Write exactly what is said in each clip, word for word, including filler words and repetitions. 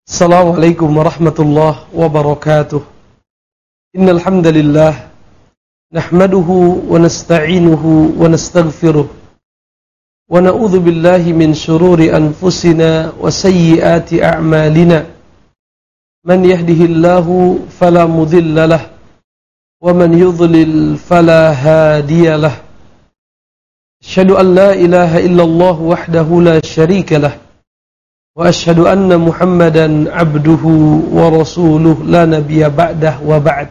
Assalamualaikum warahmatullahi wabarakatuh. Innal hamdalillah nahmaduhu wa nasta'inuhu wa nastaghfiruh wa na'udzu billahi min shururi anfusina wa sayyiati a'malina. Man yahdihillahu fala mudilla lahu wa man yudlil fala hadiya lahu. Asyhadu an la ilaha illallah wahdahu la syarika lahu wa asyhadu anna Muhammadan abduhu wa rasuluh la nabiyya ba'dah wa ba'd.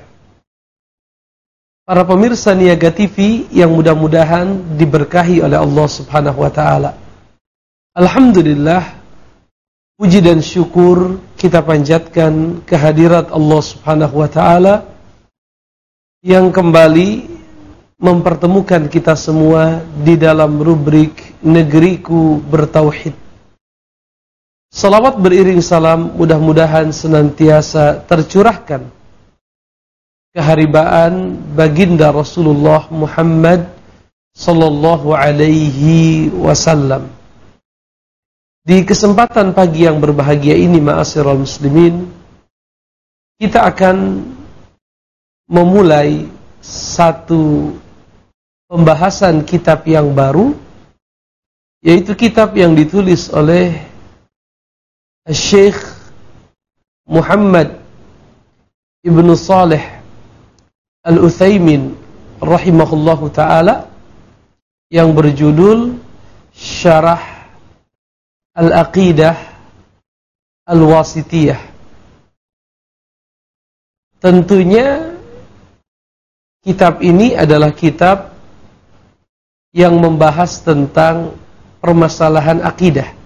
Para pemirsa Niaga T V yang mudah-mudahan diberkahi oleh Allah Subhanahu wa taala. Alhamdulillah, puji dan syukur kita panjatkan kehadirat Allah Subhanahu wa taala yang kembali mempertemukan kita semua di dalam rubrik Negeriku Bertauhid. Salawat beriring salam mudah-mudahan senantiasa tercurahkan keharibaan baginda Rasulullah Muhammad sallallahu alaihi wasallam. Di kesempatan pagi yang berbahagia ini, ma'asyiral muslimin, kita akan memulai satu pembahasan kitab yang baru, yaitu kitab yang ditulis oleh Syekh Muhammad Ibn Salih Al-Utsaimin rahimahullahu ta'ala, yang berjudul Syarah Al-Aqidah Al-Wasitiyah. Tentunya kitab ini adalah kitab yang membahas tentang permasalahan akidah.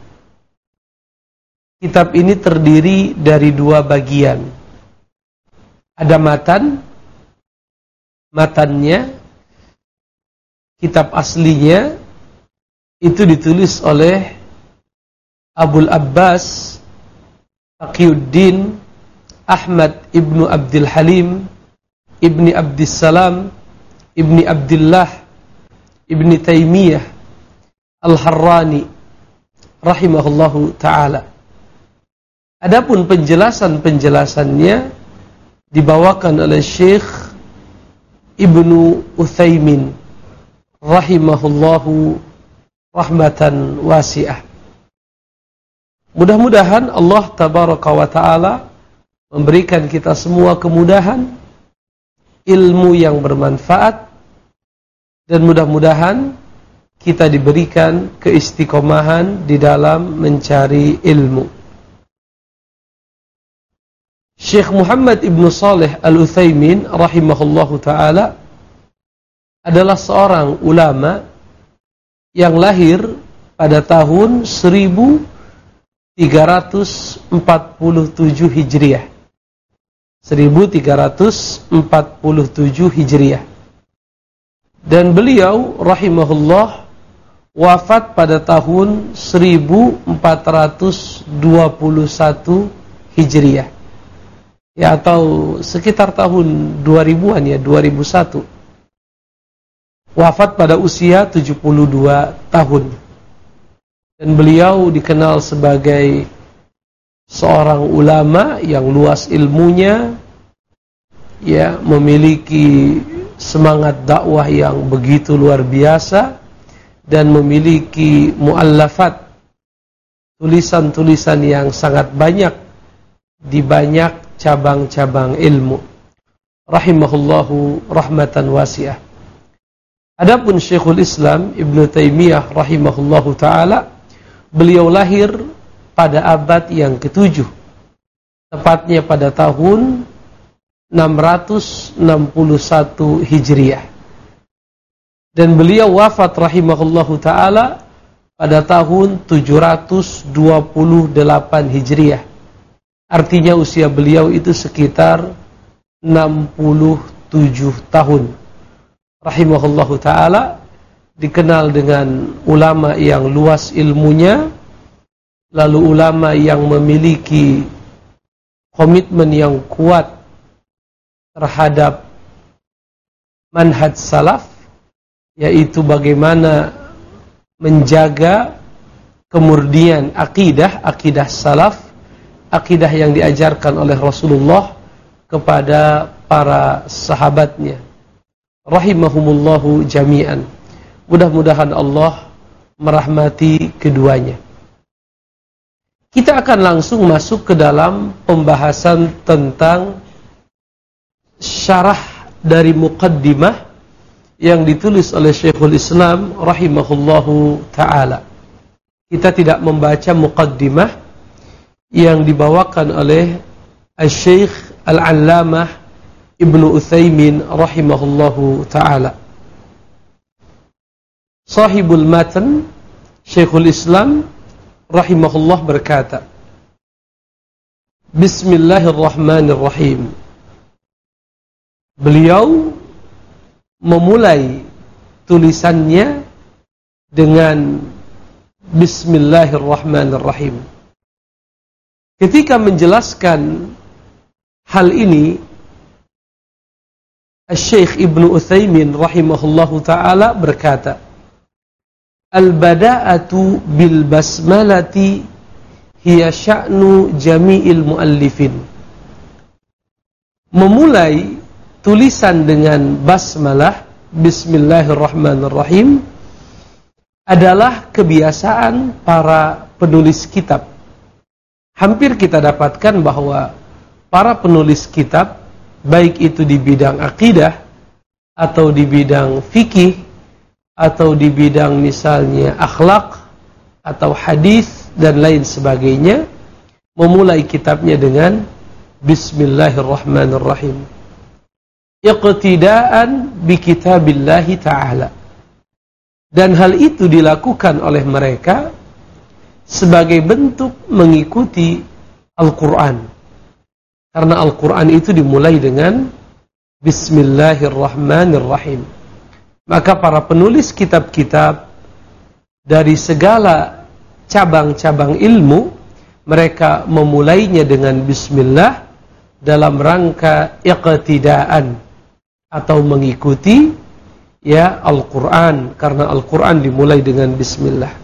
Kitab ini terdiri dari dua bagian. Ada matan, matannya, kitab aslinya, itu ditulis oleh Abul Abbas Taqiyuddin Ahmad ibnu Abdul Halim ibni Abdissalam ibni Abdullah ibni Taimiyah Al-Harrani rahimahullahu ta'ala. Adapun penjelasan-penjelasannya dibawakan oleh Syekh Ibnu Utsaimin rahimahullahu rahmatan wasi'ah. Mudah-mudahan Allah tabaraka wa ta'ala memberikan kita semua kemudahan, ilmu yang bermanfaat, dan mudah-mudahan kita diberikan keistiqomahan di dalam mencari ilmu. Syekh Muhammad Ibn Salih Al-Utsaimin rahimahullahu ta'ala adalah seorang ulama yang lahir pada tahun seribu tiga ratus empat puluh tujuh Hijriah. seribu tiga ratus empat puluh tujuh Hijriah. Dan beliau rahimahullah wafat pada tahun seribu empat ratus dua puluh satu Hijriah. Ya, atau sekitar tahun dua ribuan, ya, dua ribu satu. Wafat pada usia tujuh puluh dua tahun. Dan beliau dikenal sebagai seorang ulama yang luas ilmunya, ya, memiliki semangat dakwah yang begitu luar biasa, dan memiliki muallafat, tulisan-tulisan yang sangat banyak di banyak cabang-cabang ilmu, rahimahullahu rahmatan wasi'ah. Adapun Syekhul Islam Ibnu Taimiyah rahimahullahu ta'ala, beliau lahir pada abad yang ketujuh, tepatnya pada tahun enam ratus enam puluh satu Hijriah. Dan beliau wafat rahimahullahu ta'ala pada tahun tujuh ratus dua puluh delapan Hijriah. Artinya usia beliau itu sekitar enam puluh tujuh tahun. Rahimahullahu ta'ala, dikenal dengan ulama yang luas ilmunya, lalu ulama yang memiliki komitmen yang kuat terhadap manhaj salaf, yaitu bagaimana menjaga kemurnian akidah, akidah salaf, akidah yang diajarkan oleh Rasulullah kepada para sahabatnya rahimahumullahu jami'an. Mudah-mudahan Allah merahmati keduanya. Kita akan langsung masuk ke dalam pembahasan tentang syarah dari muqaddimah yang ditulis oleh Syekhul Islam rahimahullahu ta'ala. Kita tidak membaca muqaddimah yang dibawakan oleh Al-Syekh Al-Allamah Ibnu Utsaimin rahimahullahu ta'ala. Sahibul matan Syekhul Islam rahimahullah berkata, Bismillahirrahmanirrahim. Beliau memulai tulisannya dengan Bismillahirrahmanirrahim. Ketika menjelaskan hal ini, Syekh Ibnu Utsaimin rahimahullahu ta'ala berkata, Al-bada'atu bil basmalati hiya sya'nu jami'il muallifin. Memulai tulisan dengan basmalah, Bismillahirrahmanirrahim, adalah kebiasaan para penulis kitab. Hampir kita dapatkan bahwa para penulis kitab, baik itu di bidang akidah, atau di bidang fikih, atau di bidang misalnya akhlak, atau hadis, dan lain sebagainya, memulai kitabnya dengan Bismillahirrahmanirrahim. Iqtidaan bi kitabillahi ta'ala. Dan hal itu dilakukan oleh mereka sebagai bentuk mengikuti Al-Quran. Karena Al-Quran itu dimulai dengan Bismillahirrahmanirrahim. Maka para penulis kitab-kitab dari segala cabang-cabang ilmu, mereka memulainya dengan Bismillah dalam rangka iqtidaan, atau mengikuti ya Al-Quran, karena Al-Quran dimulai dengan Bismillah.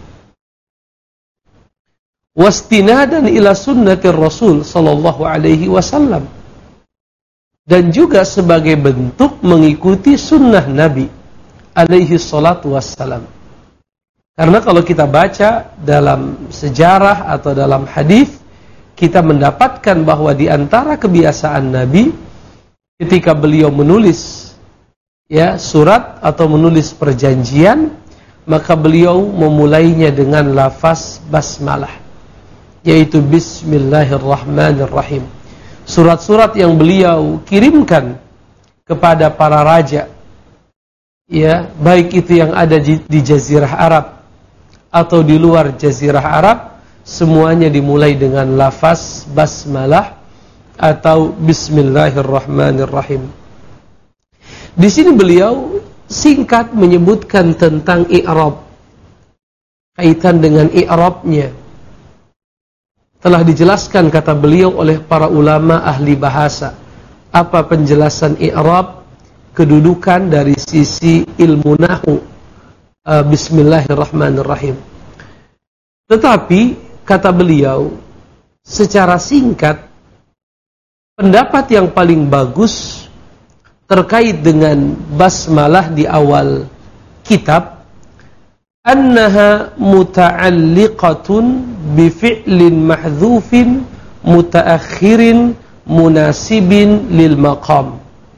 Wastinadan ila sunnatir Rasul sallallahu alaihi wasallam, dan juga sebagai bentuk mengikuti sunnah Nabi alaihi salatu wassalam. Karena kalau kita baca dalam sejarah atau dalam hadis, kita mendapatkan bahwa di antara kebiasaan Nabi ketika beliau menulis ya surat atau menulis perjanjian, maka beliau memulainya dengan lafaz basmalah, yaitu Bismillahirrahmanirrahim. Surat-surat yang beliau kirimkan kepada para raja, ya, baik itu yang ada di Jazirah Arab atau di luar Jazirah Arab, semuanya dimulai dengan lafaz basmalah atau Bismillahirrahmanirrahim. Di sini beliau singkat menyebutkan tentang i'rab, kaitan dengan i'rabnya. Telah dijelaskan kata beliau oleh para ulama ahli bahasa apa penjelasan i'rab, kedudukan dari sisi ilmu nahwu, uh, Bismillahirrahmanirrahim. Tetapi kata beliau secara singkat, pendapat yang paling bagus terkait dengan basmalah di awal kitab, annaha muta'alliqatun bi fi'lin mahdhufin mutaakhirin munasibin lil maqam.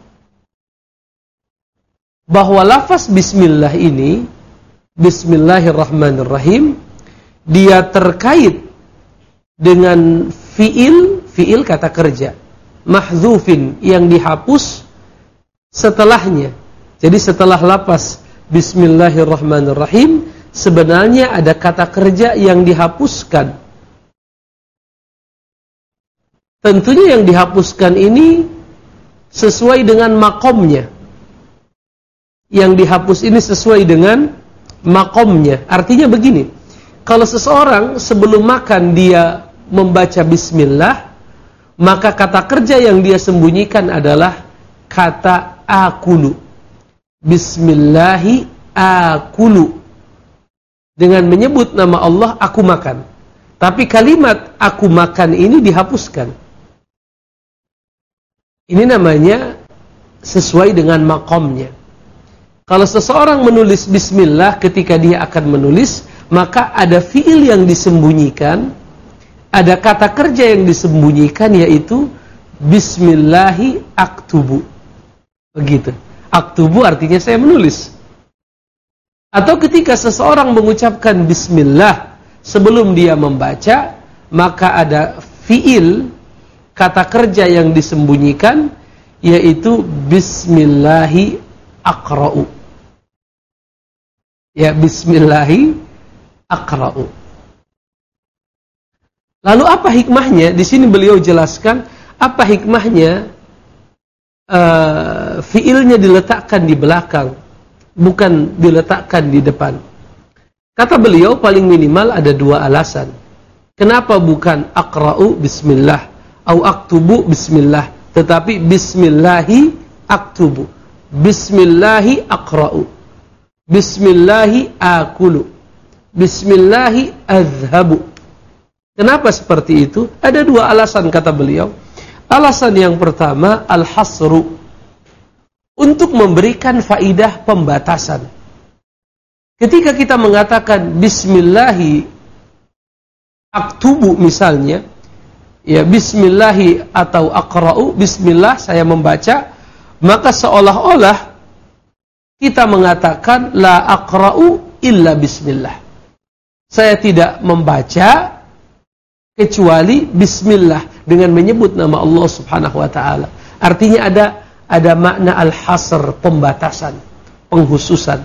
Bahwa lafaz bismillah ini, Bismillahirrahmanirrahim, dia terkait dengan fi'il, fi'il kata kerja, mahdzufin yang dihapus setelahnya. Jadi setelah lafaz Bismillahirrahmanirrahim, sebenarnya ada kata kerja yang dihapuskan. Tentunya yang dihapuskan ini sesuai dengan makomnya. Yang dihapus ini sesuai dengan makomnya. Artinya begini, kalau seseorang sebelum makan dia membaca bismillah, maka kata kerja yang dia sembunyikan adalah kata akulu. Bismillahi akulu. Dengan menyebut nama Allah, aku makan. Tapi kalimat aku makan ini dihapuskan. Ini namanya sesuai dengan makomnya. Kalau seseorang menulis bismillah ketika dia akan menulis, maka ada fiil yang disembunyikan, ada kata kerja yang disembunyikan, yaitu bismillahi aktubu. Begitu. Aktubu artinya saya menulis. Atau ketika seseorang mengucapkan bismillah sebelum dia membaca, maka ada fiil, kata kerja yang disembunyikan, yaitu bismillahi aqra'u. Ya, bismillahi aqra'u. Lalu apa hikmahnya? Di sini beliau jelaskan apa hikmahnya uh, fiilnya diletakkan di belakang, bukan diletakkan di depan. Kata beliau paling minimal ada dua alasan. Kenapa bukan aqra'u bismillah atau aktubu bismillah, tetapi bismillahi aktubu, bismillahi aqra'u, bismillahi akulu, bismillahi azhabu. Kenapa seperti itu? Ada dua alasan kata beliau. Alasan yang pertama, al-hasru, untuk memberikan faidah pembatasan. Ketika kita mengatakan bismillahi aktubu misalnya, ya bismillahi atau aqra'u, bismillah saya membaca, maka seolah-olah kita mengatakan la aqra'u illa bismillah. Saya tidak membaca kecuali bismillah, dengan menyebut nama Allah Subhanahu wa taala. Artinya ada ada makna al-hasr, pembatasan, penghususan.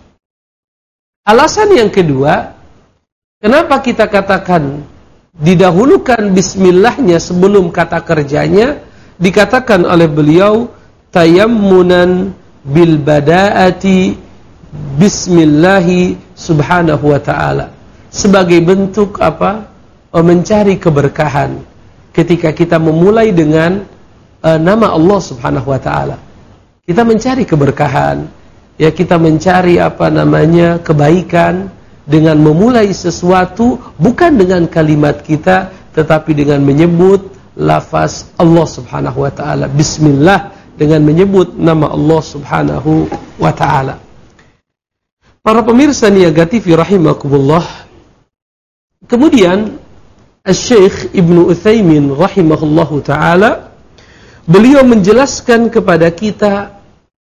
Alasan yang kedua, kenapa kita katakan didahulukan bismillahnya sebelum kata kerjanya, dikatakan oleh beliau tayammunan bil badaati bismillahi subhanahu wa ta'ala, sebagai bentuk apa? Mencari keberkahan ketika kita memulai dengan uh, nama Allah Subhanahu wa ta'ala. Kita mencari keberkahan, ya, kita mencari apa namanya kebaikan dengan memulai sesuatu bukan dengan kalimat kita, tetapi dengan menyebut lafaz Allah Subhanahu wa ta'ala, bismillah, dengan menyebut nama Allah Subhanahu wa ta'ala. Para pemirsa Niaga T V rahimakumullah, kemudian Syekh Ibnu Utsaimin rahimahullahu ta'ala, beliau menjelaskan kepada kita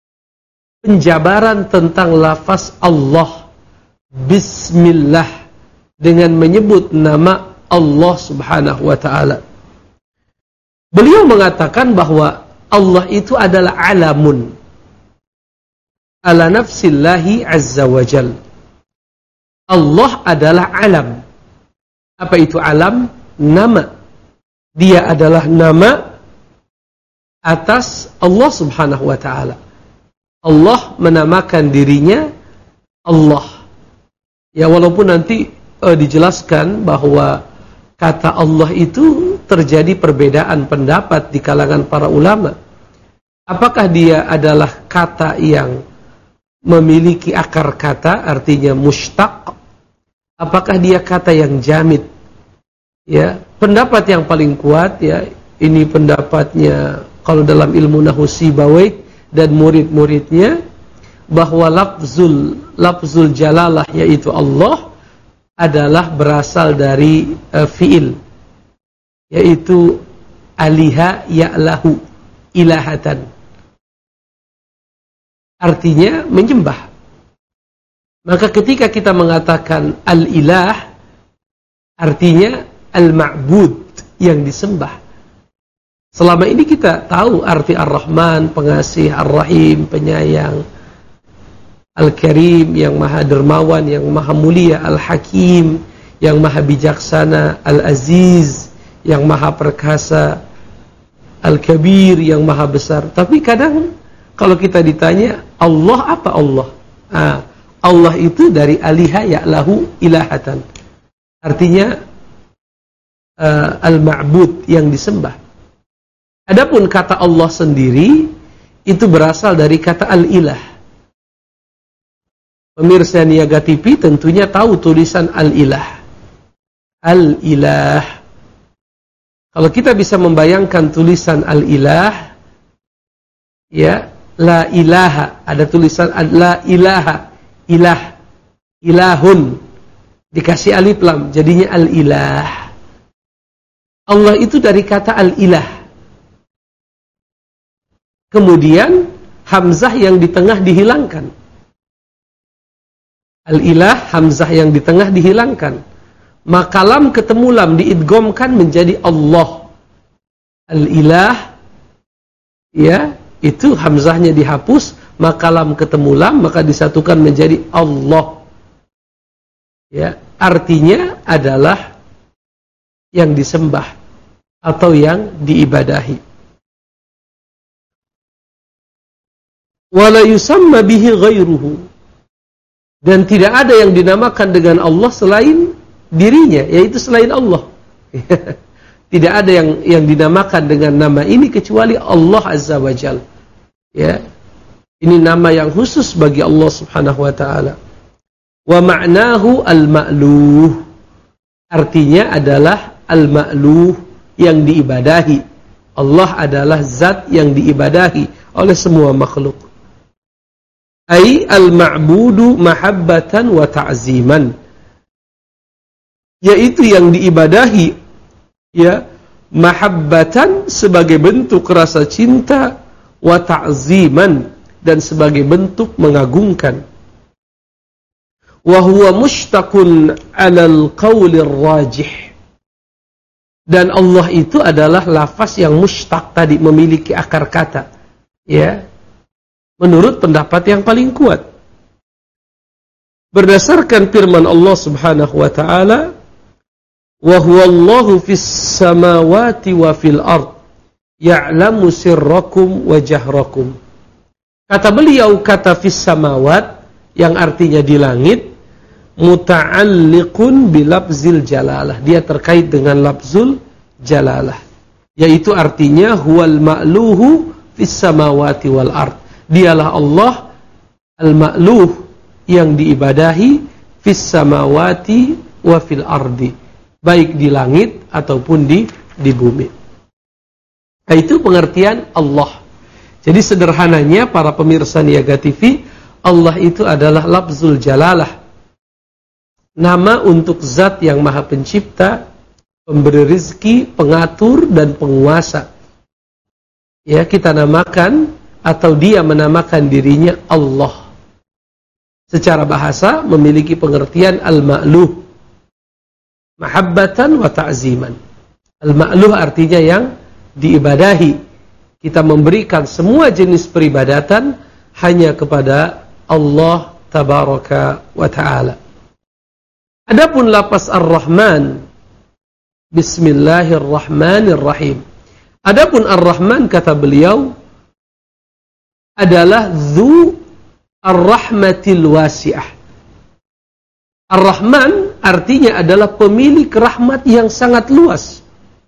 penjabaran tentang lafaz Allah bismillah dengan menyebut nama Allah Subhanahu wa ta'ala. Beliau mengatakan bahwa Allah itu adalah alamun ala nafsillahi azza wa jal. Allah adalah alam. Apa itu alam? Nama. Dia adalah nama atas Allah Subhanahu wa ta'ala. Allah menamakan dirinya Allah. Ya, walaupun nanti uh, dijelaskan bahwa kata Allah itu terjadi perbedaan pendapat di kalangan para ulama. Apakah dia adalah kata yang memiliki akar kata, artinya mushtaq? Apakah dia kata yang jamid? Ya, pendapat yang paling kuat, ya, ini pendapatnya kalau dalam ilmu nahwu Sibawayh dan murid-muridnya, bahwa lafzul lafzul jalalah yaitu Allah adalah berasal dari uh, fiil, yaitu aliha ya'lahu ilahatan, artinya menyembah. Maka ketika kita mengatakan al-ilah, artinya al-ma'bud, yang disembah. Selama ini kita tahu arti ar-Rahman, pengasih, ar-Rahim, penyayang, al-Karim, yang maha dermawan, yang maha mulia, al-Hakim, yang maha bijaksana, al-Aziz, yang maha perkasa, al-Kabir, yang maha besar. Tapi kadang kalau kita ditanya, Allah apa Allah? Ah, Allah itu dari aliha ya'lahu ilahatan, artinya uh, al-ma'bud, yang disembah. Adapun kata Allah sendiri itu berasal dari kata al-ilah. Pemirsa Niaga T V tentunya tahu tulisan al-ilah. al-ilah. Kalau kita bisa membayangkan tulisan al-ilah, ya, la ilaha, ada tulisan la ilaha, ilah, ilahun, dikasih alif lam, jadinya al-ilah. Allah itu dari kata al-ilah. Kemudian hamzah yang di tengah dihilangkan. Al-ilah, hamzah yang di tengah dihilangkan. Maka lam ketemu lam diidghamkan menjadi Allah. Al-ilah, ya, itu hamzahnya dihapus, maka lam ketemu lam, maka disatukan menjadi Allah. Ya, artinya adalah yang disembah atau yang diibadahi. Wala yusamma bihi ghairuhu, dan tidak ada yang dinamakan dengan Allah selain dirinya, yaitu selain Allah. Tidak ada yang yang dinamakan dengan nama ini kecuali Allah Azza wa Jalla. Ya. Ini nama yang khusus bagi Allah Subhanahu wa taala. Wa ma'nahu al-ma'luh. Artinya adalah al-ma'luh, yang diibadahi. Allah adalah zat yang diibadahi oleh semua makhluk. Ai al-ma'budu mahabbatan wa ta'ziman. Yaitu yang diibadahi, ya, mahabbatan sebagai bentuk rasa cinta, wa ta'ziman, dan sebagai bentuk mengagungkan. Wa huwa mushtaqun 'alal qawlir rajih. Dan Allah itu adalah lafaz yang mushtaq tadi, memiliki akar kata, ya, menurut pendapat yang paling kuat. Berdasarkan firman Allah Subhanahu wa taala, wa huwallahu fis samawati wa fil ard ya'lamu sirrakum wa jahrakum. Kata beliau, kata fis samawat yang artinya di langit, muta'alliqun bilafzil jalalah. Dia terkait dengan lafzul jalalah, yaitu artinya huwal ma'luhu fis samawati wal ard. Dialah Allah al-ma'luh, yang diibadahi, fis samawati wa fil ardi, baik di langit ataupun di di bumi. Nah, itu pengertian Allah. Jadi sederhananya para pemirsa Niaga T V, Allah itu adalah lafzul jalalah, nama untuk zat yang maha pencipta, pemberi rizki, pengatur, dan penguasa. Ya, kita namakan atau dia menamakan dirinya Allah. Secara bahasa memiliki pengertian al-ma'luh, mahabbatan wa ta'ziman. Al-ma'luh artinya yang diibadahi. Kita memberikan semua jenis peribadatan hanya kepada Allah tabaraka wa ta'ala. Adapun lafaz Ar-Rahman, Bismillahirrahmanirrahim. Adapun Ar-Rahman, kata beliau, adalah Dzu Ar-Rahmatil Wasi'ah. Ar-Rahman artinya adalah pemilik rahmat yang sangat luas.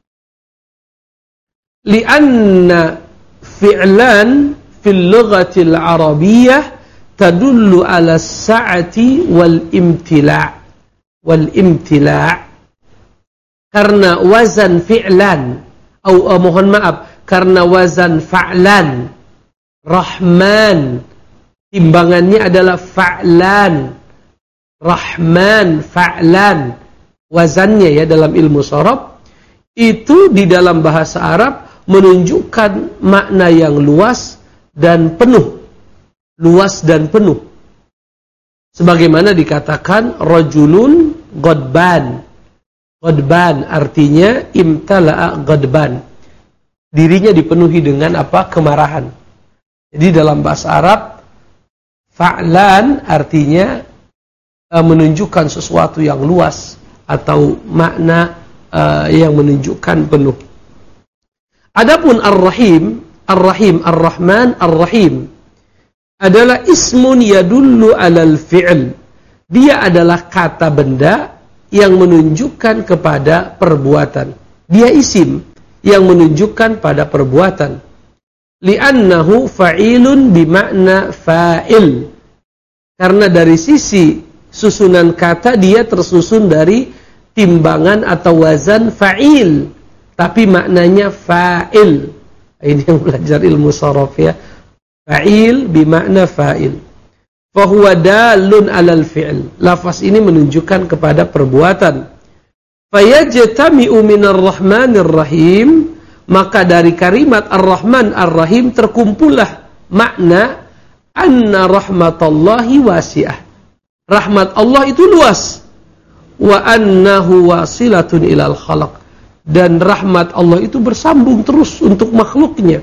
Lianna fi'lan fil lughatil arabiyyah tadullu ala sa'ati wal imtila' wal imtila'. Karena wazan fi'lan, atau oh, mohon maaf, karena wazan fa'lan, Rahman timbangannya adalah fa'lan, Rahman fa'lan, wazannya ya dalam ilmu sharaf itu di dalam bahasa Arab menunjukkan makna yang luas dan penuh, luas dan penuh. Sebagaimana dikatakan rajulun ghadban. Ghadban artinya imtala'a ghadban. Dirinya dipenuhi dengan apa? Kemarahan. Jadi dalam bahasa Arab fa'lan artinya uh, menunjukkan sesuatu yang luas atau makna uh, yang menunjukkan penuh. Adapun Ar-Rahim, Ar-Rahim, Ar-Rahman, Ar-Rahim adalah ismun yadullu alal fi'l. Dia adalah kata benda yang menunjukkan kepada perbuatan. Dia isim yang menunjukkan pada perbuatan. Li'annahu fa'ilun bimakna fa'il. Karena dari sisi susunan kata dia tersusun dari timbangan atau wazan fa'il, tapi maknanya fa'il. Ini yang belajar ilmu sharaf ya. Fa'il bimakna fa'il. Fahuwa dalun alal fi'il. Lafaz ini menunjukkan kepada perbuatan. Fayajtami'u minar rahmanir rahim. Maka dari kalimat ar-Rahman ar-Rahim terkumpullah makna anna rahmatallahi wasi'ah. Rahmat Allah itu luas. Wa annahu wasilatun ilal khalaq. Dan rahmat Allah itu bersambung terus untuk makhluknya.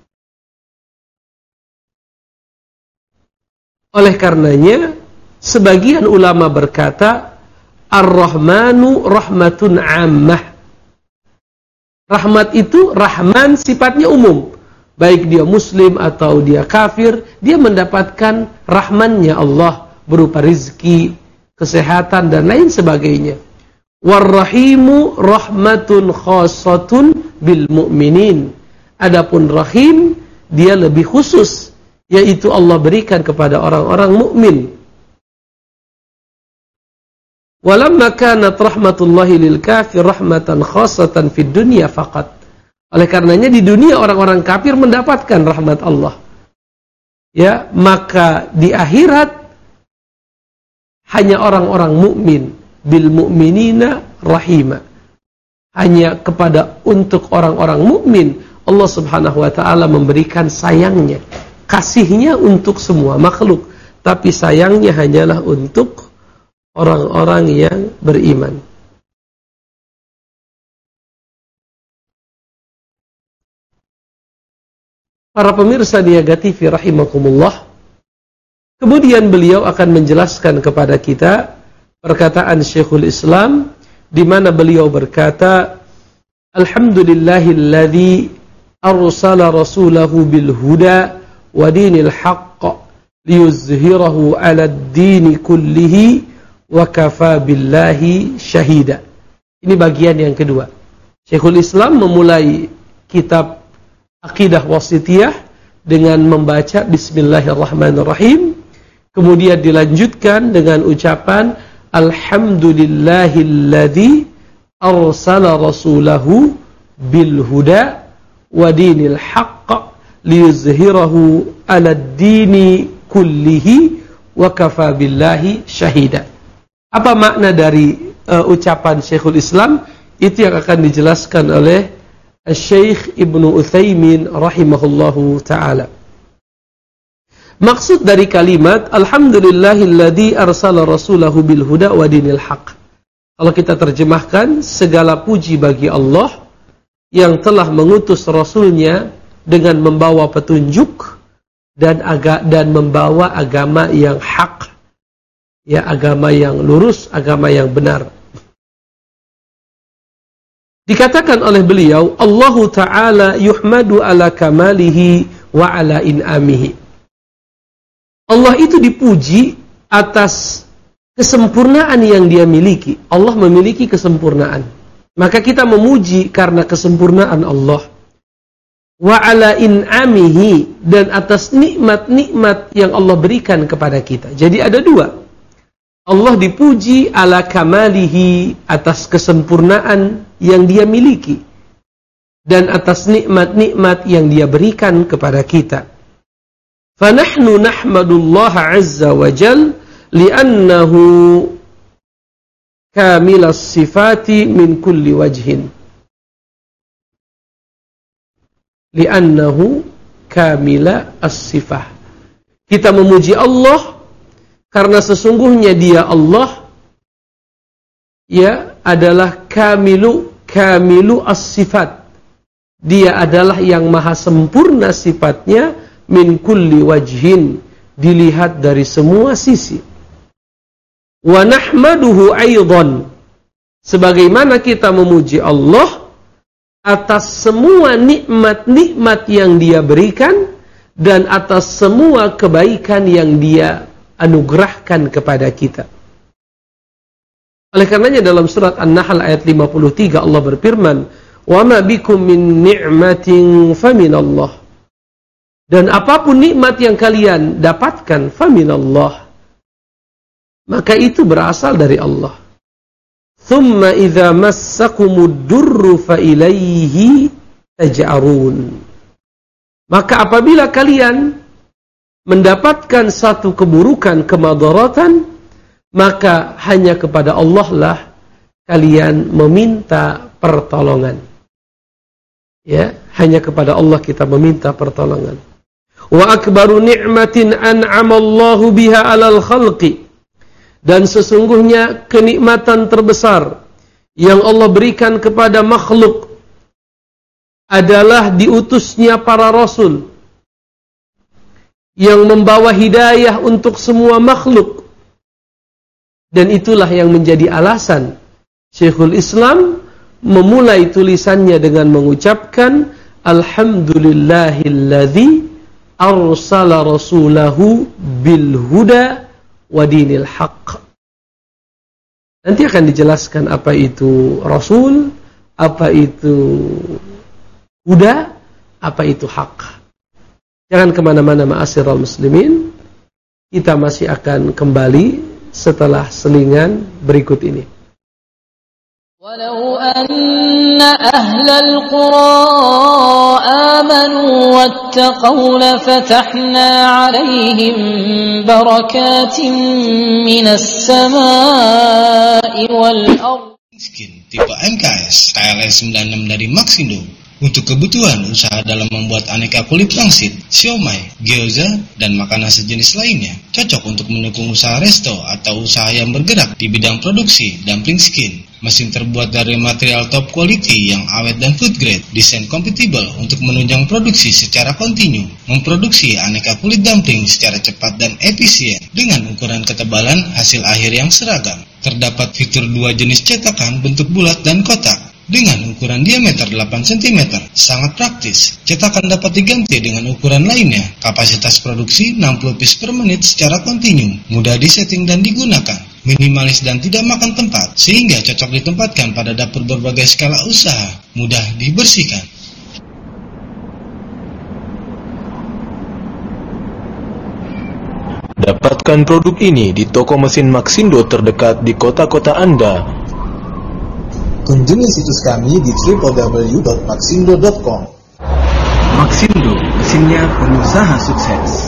Oleh karenanya, sebagian ulama berkata, Ar-Rahmanu rahmatun ammah. Rahmat itu, Rahman sifatnya umum. Baik dia muslim atau dia kafir, dia mendapatkan rahmannya Allah berupa rizki, kesehatan, dan lain sebagainya. War-Rahimu rahmatun khasatun bil mu'minin. Adapun Rahim, dia lebih khusus, yaitu Allah berikan kepada orang-orang mukmin. Walamma kanat rahmatullahi lil kafir rahmatan khasatan fid dunya faqat. Oleh karenanya di dunia orang-orang kafir mendapatkan rahmat Allah. Ya, maka di akhirat hanya orang-orang mukmin, bil mu'minina rahima. Hanya kepada untuk orang-orang mukmin Allah Subhanahu wa taala memberikan sayangnya, kasihnya untuk semua makhluk, tapi sayangnya hanyalah untuk orang-orang yang beriman. Para pemirsa Niaga T V rahimakumullah, kemudian beliau akan menjelaskan kepada kita perkataan Syekhul Islam di mana beliau berkata, Alhamdulillahilladzi arsala rasulahu bil huda wa dinil haqq liyuzhirahu 'ala ad-din kullihi wa kafa billahi syahida. Ini bagian yang kedua. Syekhul Islam memulai kitab Aqidah Wasithiyah dengan membaca Bismillahirrahmanirrahim. Kemudian dilanjutkan dengan ucapan Alhamdulillahilladzi arsala rasulahu bil huda wa dinil haqq liyuzhirahu 'ala ad-dini kullihi wa kafa billahi syahida. Apa makna dari uh, ucapan Syekhul Islam? Itu yang akan dijelaskan oleh Syekh Ibnu Utsaimin rahimahullahu ta'ala. Maksud dari kalimat Alhamdulillahilladzi arsala rasulahu bil huda wa dinil haq. Kalau kita terjemahkan, segala puji bagi Allah yang telah mengutus Rasulnya dengan membawa petunjuk dan aga, dan membawa agama yang hak. Ya, agama yang lurus, agama yang benar. Dikatakan oleh beliau, Allahu Ta'ala yuhmadu ala kamalihi wa ala in'amihi. Allah itu dipuji atas kesempurnaan yang dia miliki. Allah memiliki kesempurnaan. Maka kita memuji karena kesempurnaan Allah. Wa ala in'amihi, dan atas nikmat-nikmat yang Allah berikan kepada kita. Jadi ada dua. Allah dipuji ala kamalihi, atas kesempurnaan yang dia miliki, dan atas nikmat-nikmat yang dia berikan kepada kita. Fanahnu nahmadullaha azza wa jal li'annahu kamilas sifati min kulli wajhin. Li'annahu kamila as-sifah. Kita memuji Allah karena sesungguhnya dia Allah ya adalah kamilu kamilu as-sifat. Dia adalah yang maha sempurna sifatnya min kulli wajhin, dilihat dari semua sisi. Wa nahmaduhu aidan, sebagaimana kita memuji Allah atas semua nikmat-nikmat yang dia berikan dan atas semua kebaikan yang dia anugerahkan kepada kita. Oleh karenanya dalam surat An-Nahl ayat lima puluh tiga Allah berfirman, "Wa ma bikum min ni'matin faminallah." Dan apapun nikmat yang kalian dapatkan faminallah, maka itu berasal dari Allah. thumma idza massakumud durru fa ilaihi taj'arun. Maka apabila kalian mendapatkan satu keburukan, kemadaratan, maka hanya kepada Allah lah kalian meminta pertolongan. Ya, hanya kepada Allah kita meminta pertolongan. Wa akbaru ni'matin an'amallahu biha 'alal khalqi. Dan sesungguhnya kenikmatan terbesar yang Allah berikan kepada makhluk adalah diutusnya para rasul yang membawa hidayah untuk semua makhluk. Dan itulah yang menjadi alasan Syekhul Islam memulai tulisannya dengan mengucapkan alhamdulillahilladzi arsala rasulahu bil huda wa dinil haqq. Nanti akan dijelaskan apa itu rasul, apa itu huda, apa itu haq. Jangan kemana-mana ma'asyiral muslimin. Kita masih akan kembali setelah selingan berikut ini. Walau anna ahlal qura amanu wattaqaw lafatahna 'alaihim barakatin minas samaa'i wal ardh. Miskin tipe M K S K L S sembilan puluh enam dari Maxindo untuk kebutuhan usaha dalam membuat aneka kulit pangsit, siomay, gyoza, dan makanan sejenis lainnya. Cocok untuk mendukung usaha resto atau usaha yang bergerak di bidang produksi dumpling skin. Mesin terbuat dari material top quality yang awet dan food grade, desain compatible untuk menunjang produksi secara kontinu, memproduksi aneka kulit dumpling secara cepat dan efisien dengan ukuran ketebalan hasil akhir yang seragam. Terdapat fitur dua jenis cetakan bentuk bulat dan kotak dengan ukuran diameter delapan sentimeter, sangat praktis. Cetakan dapat diganti dengan ukuran lainnya. Kapasitas produksi enam puluh piece per menit secara kontinu, mudah disetting dan digunakan, minimalis dan tidak makan tempat, sehingga cocok ditempatkan pada dapur berbagai skala usaha, mudah dibersihkan. Dapatkan produk ini di toko mesin Maxindo terdekat di kota-kota Anda. Kunjungi situs kami di w w w dot maxindo dot com. Maxindo, mesinnya pengusaha sukses.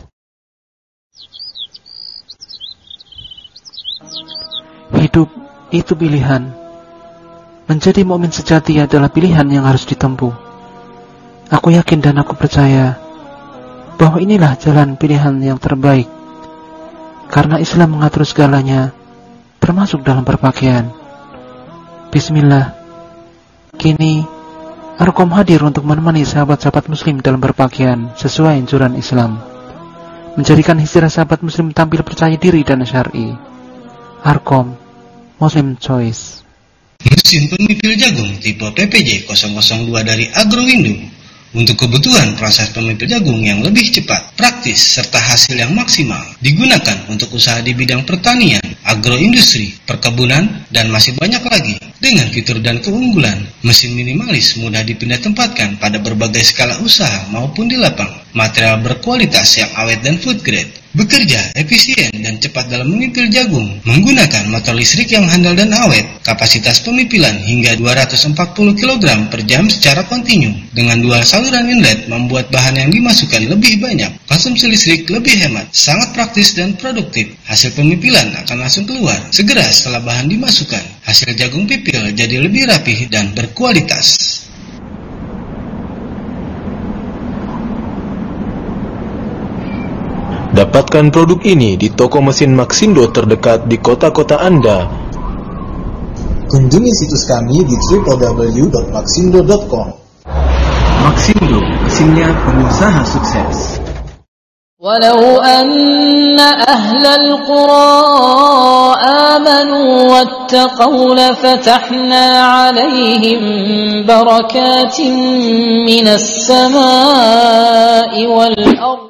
Hidup itu pilihan. Menjadi mukmin sejati adalah pilihan yang harus ditempuh. Aku yakin dan aku percaya bahwa inilah jalan pilihan yang terbaik. Karena Islam mengatur segalanya, termasuk dalam berpakaian. Bismillah. Kini Arkom hadir untuk menemani sahabat-sahabat muslim dalam berpakaian sesuai anjuran Islam, menjadikan hijrah sahabat muslim tampil percaya diri dan syar'i. Arkom Muslim Choice. Mesin pemipil jagung tipe P P J nol nol dua dari Agrowindo untuk kebutuhan proses pemipil jagung yang lebih cepat, praktis, serta hasil yang maksimal. Digunakan untuk usaha di bidang pertanian, agroindustri, perkebunan, dan masih banyak lagi. Dengan fitur dan keunggulan, mesin minimalis mudah dipindah tempatkan pada berbagai skala usaha maupun di lapang. Material berkualitas yang awet dan food grade. Bekerja efisien dan cepat dalam memipil jagung. Menggunakan motor listrik yang handal dan awet. Kapasitas pemipilan hingga dua ratus empat puluh kilogram per jam secara kontinu. Dengan dua saluran inlet membuat bahan yang dimasukkan lebih banyak. Konsumsi listrik lebih hemat. Sangat praktis dan produktif. Hasil pemipilan akan langsung keluar segera setelah bahan dimasukkan. Hasil jagung pipil jadi lebih rapih dan berkualitas. Dapatkan produk ini di toko mesin Maxindo terdekat di kota-kota Anda. Kunjungi situs kami di w w w dot maxindo dot com. Maxindo, mesinnya pengusaha sukses. Walau anna ahlal qura amanu wattaqaw lafatahna 'alaihim barakatin minas samaa'i wal ardh.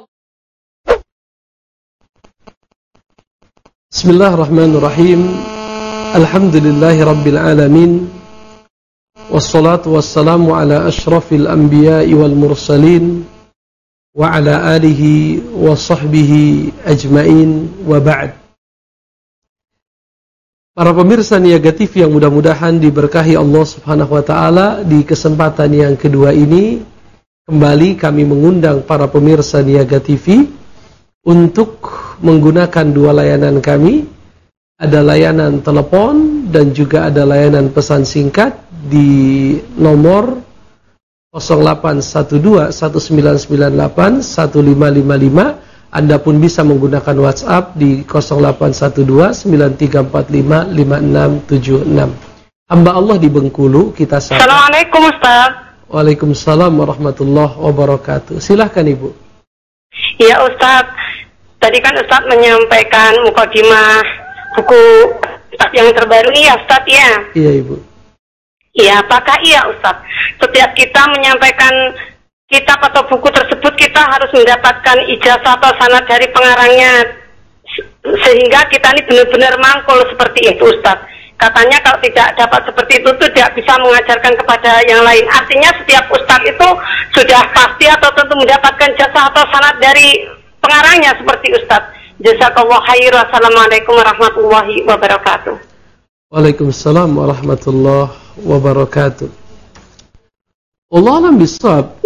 Bismillahirrahmanirrahim. Alhamdulillahi rabbil alamin. Wassalatu wassalamu ala ashrafil anbiya'i wal mursalin wa ala alihi wa sahbihi ajma'in wa ba'd. Para pemirsa Niaga T V yang mudah-mudahan diberkahi Allah Subhanahu wa taala, di kesempatan yang kedua ini kembali kami mengundang para pemirsa Niaga T V untuk menggunakan dua layanan kami. Ada layanan telepon dan juga ada layanan pesan singkat di nomor nol delapan satu dua satu sembilan sembilan delapan satu lima lima lima. Anda pun bisa menggunakan WhatsApp di nol delapan satu dua sembilan tiga empat lima lima enam tujuh enam. Hamba Allah di Bengkulu, kita sapa. Assalamualaikum Ustaz. Waalaikumsalam warahmatullahi wabarakatuh. Silahkan Ibu. Iya Ustaz, tadi kan Ustaz menyampaikan mukadimah buku Ustaz yang terbaru ini ya Ustaz ya. Iya Ibu. Iya, apakah iya Ustaz, setiap kita menyampaikan kitab atau buku tersebut kita harus mendapatkan ijazah atau sanad dari pengarangnya sehingga kita ini benar-benar mangkul seperti itu Ustaz? Katanya kalau tidak dapat seperti itu tuh tidak bisa mengajarkan kepada yang lain. Artinya setiap Ustaz itu sudah pasti atau tentu mendapatkan ijazah atau sanad dari pengarangnya seperti Ustaz. Jazakallahu khairan. Assalamualaikum warahmatullahi wabarakatuh. Waalaikumsalam warahmatullahi wabarakatuh. Allah alam bisawab.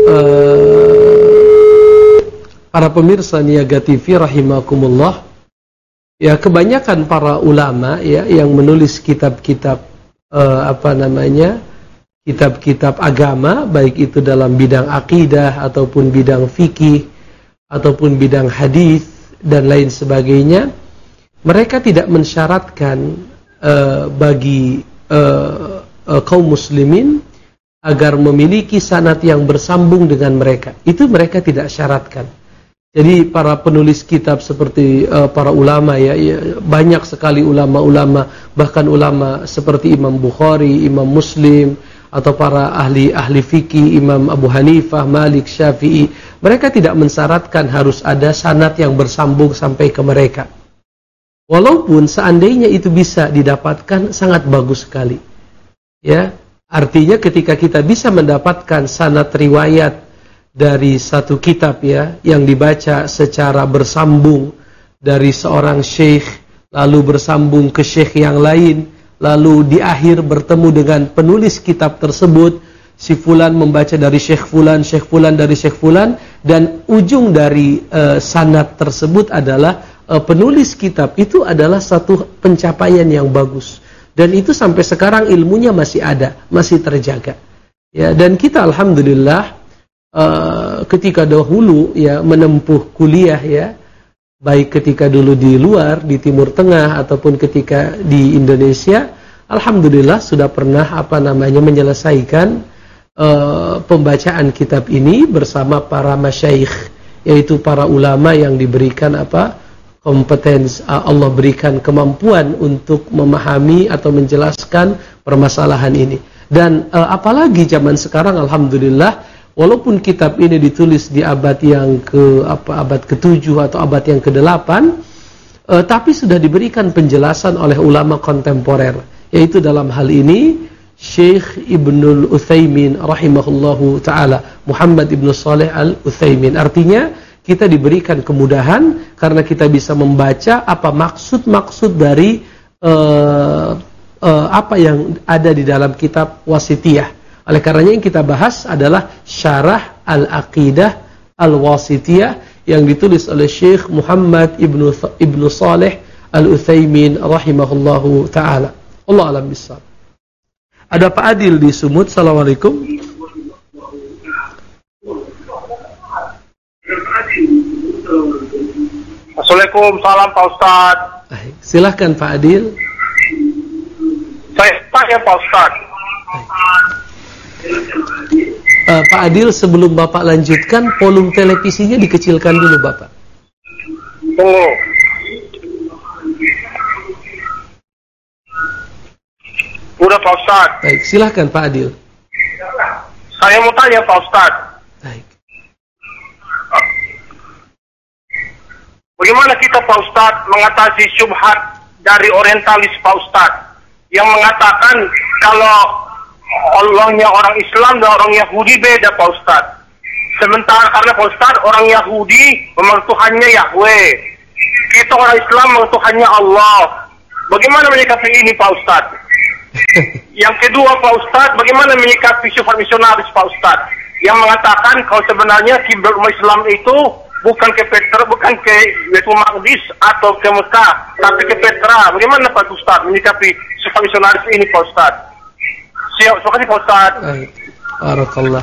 uh, Para pemirsa Niaga T V rahimakumullah. Ya, kebanyakan para ulama ya yang menulis kitab-kitab uh, apa namanya? kitab-kitab agama, baik itu dalam bidang akidah ataupun bidang fikih ataupun bidang hadis dan lain sebagainya, mereka tidak mensyaratkan uh, bagi uh, uh, kaum muslimin agar memiliki sanad yang bersambung dengan mereka. Itu mereka tidak syaratkan. Jadi para penulis kitab seperti uh, para ulama ya, ya, banyak sekali ulama-ulama, bahkan ulama seperti Imam Bukhari, Imam Muslim, atau para ahli-ahli fikih, Imam Abu Hanifah, Malik, Syafi'i, mereka tidak mensyaratkan harus ada sanad yang bersambung sampai ke mereka. Walaupun seandainya itu bisa didapatkan, sangat bagus sekali. Ya, artinya ketika kita bisa mendapatkan sanad riwayat dari satu kitab ya yang dibaca secara bersambung dari seorang syekh lalu bersambung ke syekh yang lain, lalu di akhir bertemu dengan penulis kitab tersebut, si fulan membaca dari syekh fulan, syekh fulan dari syekh fulan, dan ujung dari uh, sanad tersebut adalah uh, penulis kitab. Itu adalah satu pencapaian yang bagus. Dan itu sampai sekarang ilmunya masih ada, masih terjaga. Ya, dan kita alhamdulillah uh, ketika dahulu ya menempuh kuliah ya, baik ketika dulu di luar, di Timur Tengah ataupun ketika di Indonesia, alhamdulillah sudah pernah apa namanya menyelesaikan uh, pembacaan kitab ini bersama para masyayikh, yaitu para ulama yang diberikan apa? Kompetens, Allah berikan kemampuan untuk memahami atau menjelaskan permasalahan ini. Dan uh, apalagi zaman sekarang alhamdulillah, walaupun kitab ini ditulis di abad yang ke apa abad ketujuh atau abad yang kedelapan, uh, tapi sudah diberikan penjelasan oleh ulama kontemporer, yaitu dalam hal ini Syekh Ibnul Utsaimin rahimahullahu taala, Muhammad Ibnu Shalih Al-Utsaimin. Artinya kita diberikan kemudahan karena kita bisa membaca apa maksud-maksud dari uh, uh, apa yang ada di dalam kitab Wasitiyah. Oleh karenanya yang kita bahas adalah Syarah Al-Aqidah Al-Wasitiyah yang ditulis oleh Syekh Muhammad Ibnu Ibnu Shalih Al-Utsaimin rahimahullahu taala. Allah alam bisawab. Ada Pak Adil di Sumut. Assalamualaikum. Assalamualaikum, salam Pak Ustaz. Silahkan Pak Adil. Saya tanya Pak Ustaz. Uh, Pak Adil, sebelum Bapak lanjutkan, volume televisinya dikecilkan dulu Bapak. Tunggu. Udah Pak Ustaz. Baik, silahkan Pak Adil. Saya mau tanya Pak Ustaz. Baik. Bagaimana kita Pak Ustaz mengatasi syubhat dari orientalis Pak Ustaz yang mengatakan kalau Allahnya orang Islam dan orang Yahudi beda Pak Ustaz. Sementara karena Pak Ustaz orang Yahudi memang Tuhannya Yahweh, kita orang Islam memang Tuhannya Allah. Bagaimana menyikapi ini Pak Ustadz? Yang kedua Pak Ustadz, bagaimana menyikapi syubhat misionaris Pak Ustadz yang mengatakan kalau sebenarnya kiblat umat Islam itu bukan ke Petra, bukan ke Baitul Maqdis atau ke Mekah, tapi ke Petra. Bagaimana Pak Ustadz menyikapi syubhat misionaris ini Pak Ustadz? Siap, terima kasih Pak Ustadz. Baik, barakallah.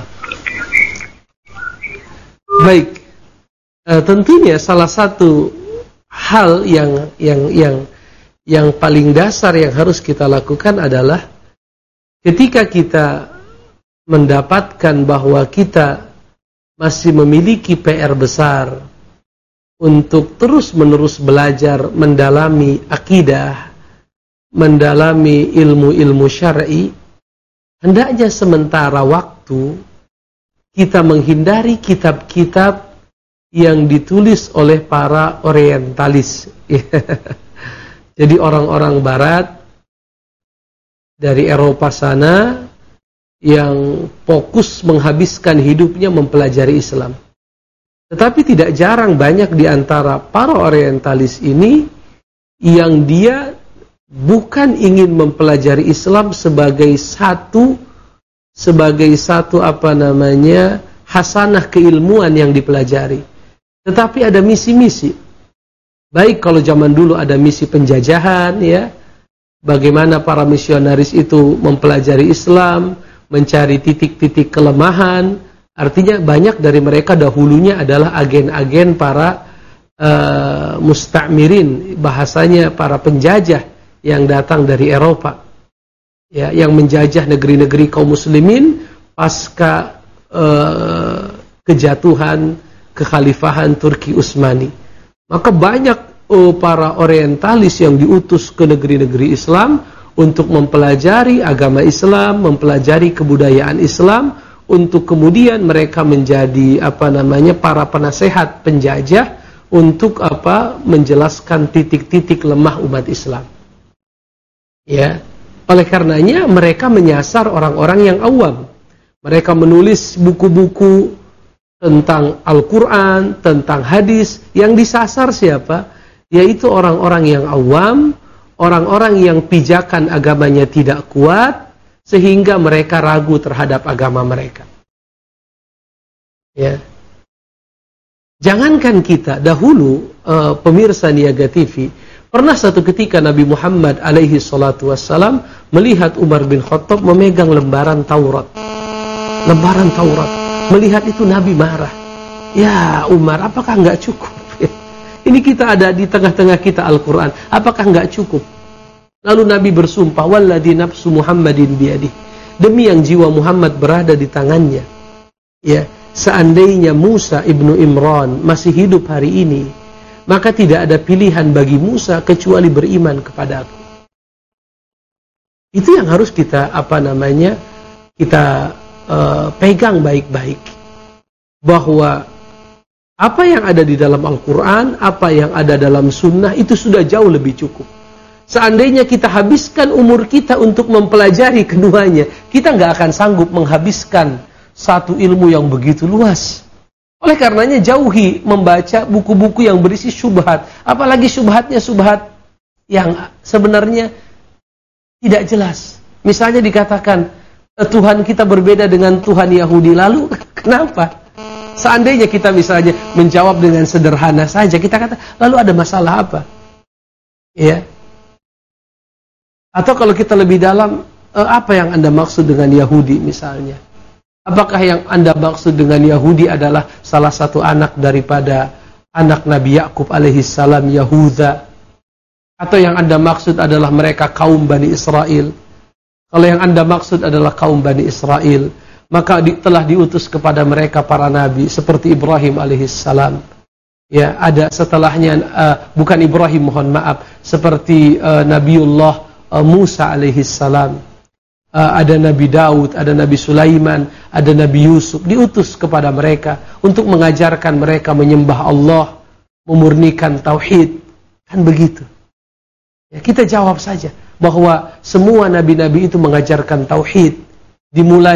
Baik, uh, tentunya salah satu hal yang yang yang yang paling dasar yang harus kita lakukan adalah ketika kita mendapatkan bahwa kita masih memiliki P R besar untuk terus-menerus belajar mendalami akidah, mendalami ilmu-ilmu syar'i, hendaknya sementara waktu kita menghindari kitab-kitab yang ditulis oleh para orientalis. Jadi orang-orang barat dari Eropa sana yang fokus menghabiskan hidupnya mempelajari Islam. Tetapi tidak jarang banyak di antara para orientalis ini yang dia bukan ingin mempelajari Islam sebagai satu sebagai satu apa namanya hasanah keilmuan yang dipelajari. Tetapi ada misi-misi. Baik kalau zaman dulu ada misi penjajahan, ya, bagaimana para misionaris itu mempelajari Islam, mencari titik-titik kelemahan. Artinya banyak dari mereka dahulunya adalah agen-agen para uh, musta'mirin, bahasanya para penjajah yang datang dari Eropa, ya, yang menjajah negeri-negeri kaum muslimin pasca uh, kejatuhan kekhalifahan Turki Utsmani. Maka banyak oh, para orientalis yang diutus ke negeri-negeri Islam untuk mempelajari agama Islam, mempelajari kebudayaan Islam, untuk kemudian mereka menjadi apa namanya para penasehat penjajah untuk apa menjelaskan titik-titik lemah umat Islam. Ya, oleh karenanya mereka menyasar orang-orang yang awam. Mereka menulis buku-buku tentang Al-Quran, tentang hadis. Yang disasar siapa? Yaitu orang-orang yang awam, orang-orang yang pijakan agamanya tidak kuat, sehingga mereka ragu terhadap agama mereka. Ya. Jangankan kita, dahulu uh, pemirsa Niaga T V, pernah satu ketika Nabi Muhammad alaihi salatu wassalam melihat Umar bin Khattab memegang lembaran Taurat. Lembaran Taurat. Melihat itu Nabi marah. Ya Umar, apakah enggak cukup? Ini kita ada di tengah-tengah kita Al-Quran. Apakah enggak cukup? Lalu Nabi bersumpah, walladzi nafsu Muhammadin biyadih, demi yang jiwa Muhammad berada di tangannya. Ya, seandainya Musa ibnu Imran masih hidup hari ini, maka tidak ada pilihan bagi Musa kecuali beriman kepadaku. Itu yang harus kita apa namanya kita uh, pegang baik-baik, bahwa apa yang ada di dalam Al-Quran, apa yang ada dalam Sunnah itu sudah jauh lebih cukup. Seandainya kita habiskan umur kita untuk mempelajari keduanya, kita nggak akan sanggup menghabiskan satu ilmu yang begitu luas. Oleh karenanya jauhi membaca buku-buku yang berisi syubhat, apalagi syubhatnya syubhat yang sebenarnya tidak jelas. Misalnya dikatakan Tuhan kita berbeda dengan Tuhan Yahudi, lalu kenapa? Seandainya kita misalnya menjawab dengan sederhana saja, kita kata lalu ada masalah apa? Ya. Atau kalau kita lebih dalam, apa yang Anda maksud dengan Yahudi misalnya? Apakah yang Anda maksud dengan Yahudi adalah salah satu anak daripada anak Nabi Yakub alaihi salam, Yahuda? Atau yang Anda maksud adalah mereka kaum Bani Israel? Kalau yang Anda maksud adalah kaum Bani Israel, maka di, telah diutus kepada mereka para nabi seperti Ibrahim alaihi salam. Ya, ada setelahnya uh, bukan Ibrahim, mohon maaf, seperti uh, Nabiullah uh, Musa alaihi salam. Uh, ada Nabi Daud, ada Nabi Sulaiman, ada Nabi Yusuf, diutus kepada mereka untuk mengajarkan mereka menyembah Allah, memurnikan tauhid. Kan begitu. Ya, kita jawab saja bahwa semua nabi-nabi itu mengajarkan tauhid, dimulai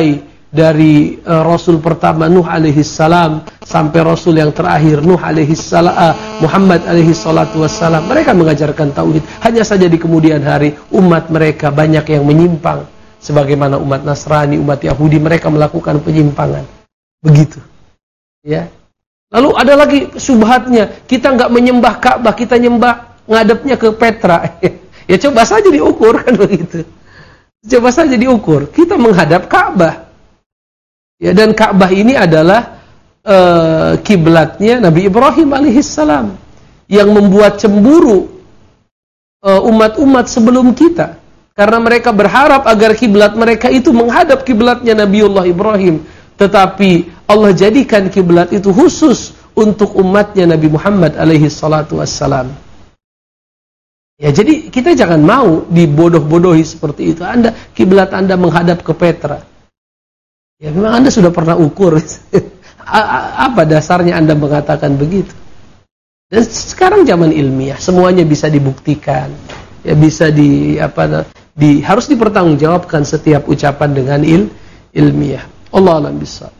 dari uh, Rasul pertama Nuh alaihi salam sampai Rasul yang terakhir Nuh alaihi salam, uh, Muhammad alaihi salatu wassalam, mereka mengajarkan tauhid. Hanya saja di kemudian hari umat mereka banyak yang menyimpang, sebagaimana umat Nasrani, umat Yahudi, mereka melakukan penyimpangan. Begitu. Ya. Lalu ada lagi subhatnya, kita nggak menyembah Ka'bah, kita nyembah ngadepnya ke Petra. Ya coba saja diukur, kan begitu. Coba saja diukur. Kita menghadap Ka'bah. Ya, dan Ka'bah ini adalah uh, kiblatnya Nabi Ibrahim alaihissalam yang membuat cemburu uh, umat-umat sebelum kita, karena mereka berharap agar kiblat mereka itu menghadap kiblatnya Nabiullah Ibrahim, tetapi Allah jadikan kiblat itu khusus untuk umatnya Nabi Muhammad alaihi salatu wassalam. Ya, jadi kita jangan mau dibodoh-bodohi seperti itu. Anda kiblat Anda menghadap ke Petra. Ya, memang Anda sudah pernah ukur. Apa dasarnya Anda mengatakan begitu? Dan sekarang zaman ilmiah, semuanya bisa dibuktikan. Ya, bisa di apa di harus dipertanggungjawabkan setiap ucapan dengan il, ilmiah. Allah a'lam bishawab.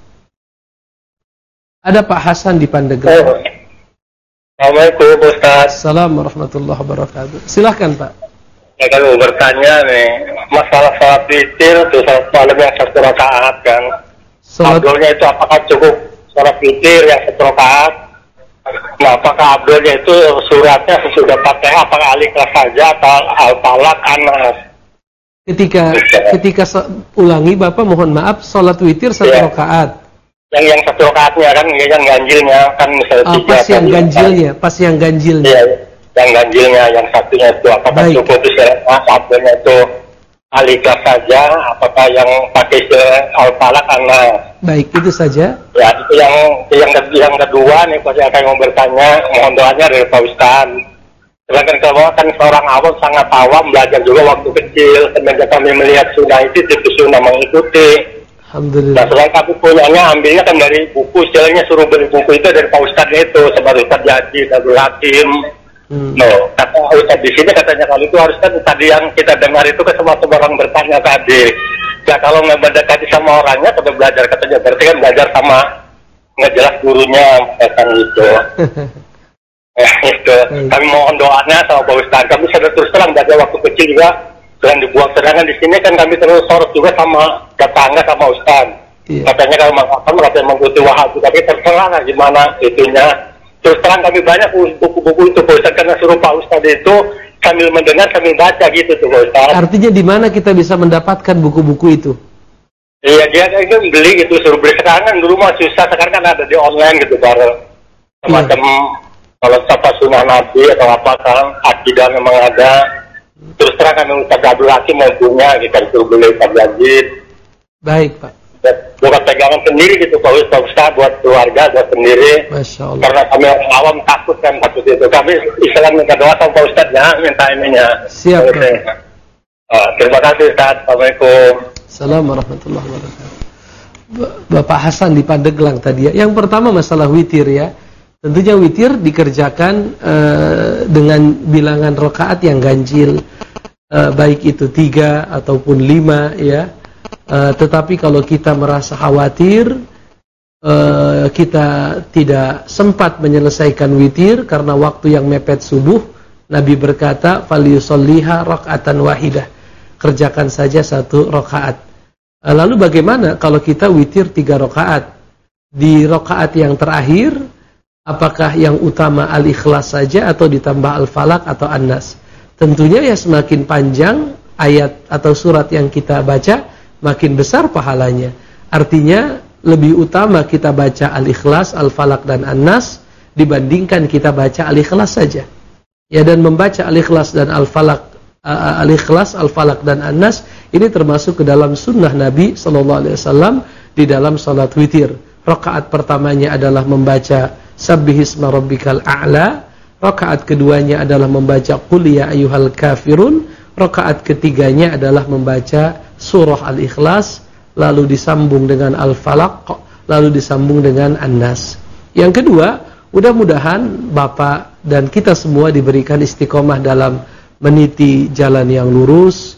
Ada Pak Hasan di Pandeglang. Oh. Assalamualaikum Ustaz. Assalamualaikum warahmatullahi wabarakatuh. Silahkan Pak. Ya, kan mau bertanya nih, masalah sholat witir tuh sholat malam yang satu rakaat kan. Abdulnya itu apakah cukup sholat witir yang satu rakaat? Nah, apakah abdulnya itu suratnya sesudah Fatihah, apakah Al-Ikhlas saja atau Al-Falaq, An-Nas? Ketika ketika ulangi Bapak mohon maaf, sholat witir satu ya. rakaat. Yang yang satu rakaatnya kan, yang ganjilnya kan misalnya ah, tiga. Pas yang ganjilnya, pas yang ganjilnya. Iya, yang ganjilnya, yang satunya itu apakah Baik. cukup itu satunya itu Al-Ikhlas saja, apakah yang pakai Al-Falaq, An-Nas? Baik, itu saja. Ya, itu yang yang yang kedua nih, pasti akan mau bertanya, mohon doanya dari Pak Ustaz. Sedangkan kalau kan seorang awam sangat awam, belajar juga waktu kecil, semenjak kami melihat sunnah itu, itu sunnah mengikuti. Alhamdulillah. Nah, selain kami punyanya, ambilnya kan dari buku, istilahnya suruh beli buku itu dari Pak Ustaz itu, sebagai Ustaz Yaji, Abdul Hakim. Hmm. No, kata Ustaz di sini katanya kalau itu harus kan tadi yang kita dengar itu kan semua orang bertanya tadi. Ya kalau nggak mendekati sama orangnya, tapi belajar katanya berarti kan belajar sama ngejelas gurunya, kan gitu. Ya, itu. Hmm. Kami mohon doanya sama Pak Ustaz. Kami sudah terus terang belajar waktu kecil juga. Dan dibuang, sedangkan di sini kan kami terus sorot juga sama tetangga sama Ustaz. Iya. Katanya kalau mengatakan katanya mengikuti Wahabi, tapi terserah gimana itunya. Terus terang kami banyak buku-buku itu Pak Ustaz, karena suruh Pak Ustaz itu sambil mendengar sambil baca gitu tuh Pak Ustaz. Artinya di mana kita bisa mendapatkan buku-buku itu? Iya, dia itu beli gitu, suruh beli. Sekarang kan dulu mah susah, sekarang kan ada di online gitu baru. Semacam iya. Kalau siapa sunnah Nabi atau apa kan, akidah memang ada. Terus terang kami Ustaz Abdul Hakim mau punya, kita suruh beli Ustaz Yazid. Baik Pak. Bukan pegangan sendiri gitu Pak Ustaz, Ustaz buat keluarga, buat sendiri. Masya Allah. Karena kami orang awam takut kan takut itu. Kami Islam minta doa sama Pak Ustaz ya, minta ininya. Siap Pak. Uh, terima kasih Ustaz. Assalamualaikum. Assalamualaikum warahmatullahi wabarakatuh. Bapak Hasan di Pandeglang tadi ya. Yang pertama masalah witir ya. Tentunya witir dikerjakan uh, dengan bilangan rakaat yang ganjil, uh, baik itu tiga ataupun lima ya. Uh, tetapi kalau kita merasa khawatir, uh, kita tidak sempat menyelesaikan witir karena waktu yang mepet subuh, Nabi berkata, "Falyusalliha raka'atan wahidah." Kerjakan saja satu rakaat. Uh, lalu bagaimana kalau kita witir tiga rakaat? Di rakaat yang terakhir, apakah yang utama Al-Ikhlas saja atau ditambah Al-Falaq atau An-Nas? Tentunya ya semakin panjang ayat atau surat yang kita baca, makin besar pahalanya. Artinya lebih utama kita baca Al-Ikhlas, Al-Falaq dan An-Nas dibandingkan kita baca Al-Ikhlas saja. Ya, dan membaca Al-Ikhlas dan Al-Falaq, uh, Al-Ikhlas, Al-Falaq dan An-Nas ini termasuk ke dalam sunnah Nabi sallallahu alaihi wasallam di dalam salat witir. Rakaat pertamanya adalah membaca Sabbihisma rabbikal a'la, rakaat keduanya adalah membaca Qul ya ayyuhal kafirun, rakaat ketiganya adalah membaca surah Al-Ikhlas, lalu disambung dengan Al-Falaq, lalu disambung dengan An-Nas. Yang kedua, mudah-mudahan Bapak dan kita semua diberikan istiqomah dalam meniti jalan yang lurus,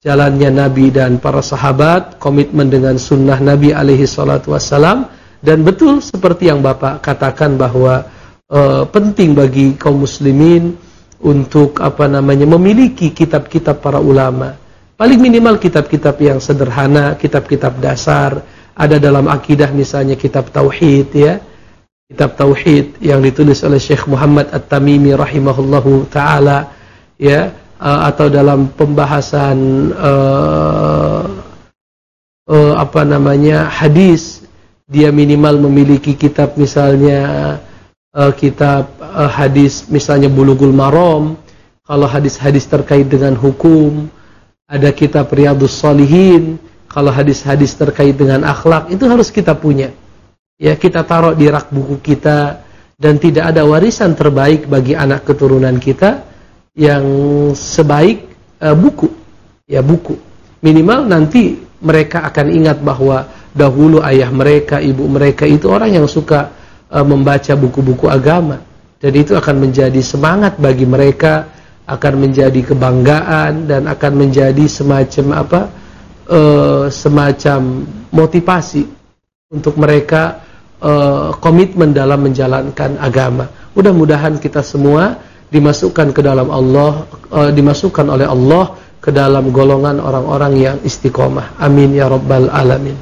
jalannya Nabi dan para sahabat, komitmen dengan sunnah Nabi alaihi salatu wassalam, dan betul seperti yang Bapak katakan bahwa e, penting bagi kaum muslimin untuk apa namanya memiliki kitab-kitab para ulama. Paling minimal kitab-kitab yang sederhana, kitab-kitab dasar, ada dalam akidah misalnya kitab tauhid ya. Kitab tauhid yang ditulis oleh Syekh Muhammad At-Tamimi rahimahullahu taala ya. Uh, atau dalam pembahasan uh, uh, apa namanya hadis, dia minimal memiliki kitab misalnya uh, kitab uh, hadis misalnya Bulughul Maram. Kalau hadis-hadis terkait dengan hukum, ada kitab Riyadhus Shalihin. Kalau hadis-hadis terkait dengan akhlak, itu harus kita punya ya, kita taruh di rak buku kita, dan tidak ada warisan terbaik bagi anak keturunan kita yang sebaik uh, buku ya, buku minimal nanti mereka akan ingat bahwa dahulu ayah mereka, ibu mereka itu orang yang suka uh, membaca buku-buku agama, dan itu akan menjadi semangat bagi mereka, akan menjadi kebanggaan, dan akan menjadi semacam apa uh, semacam motivasi untuk mereka uh, komitmen dalam menjalankan agama. Mudah-mudahan kita semua dimasukkan ke dalam Allah, uh, dimasukkan oleh Allah ke dalam golongan orang-orang yang istiqomah. Amin ya rabbal alamin.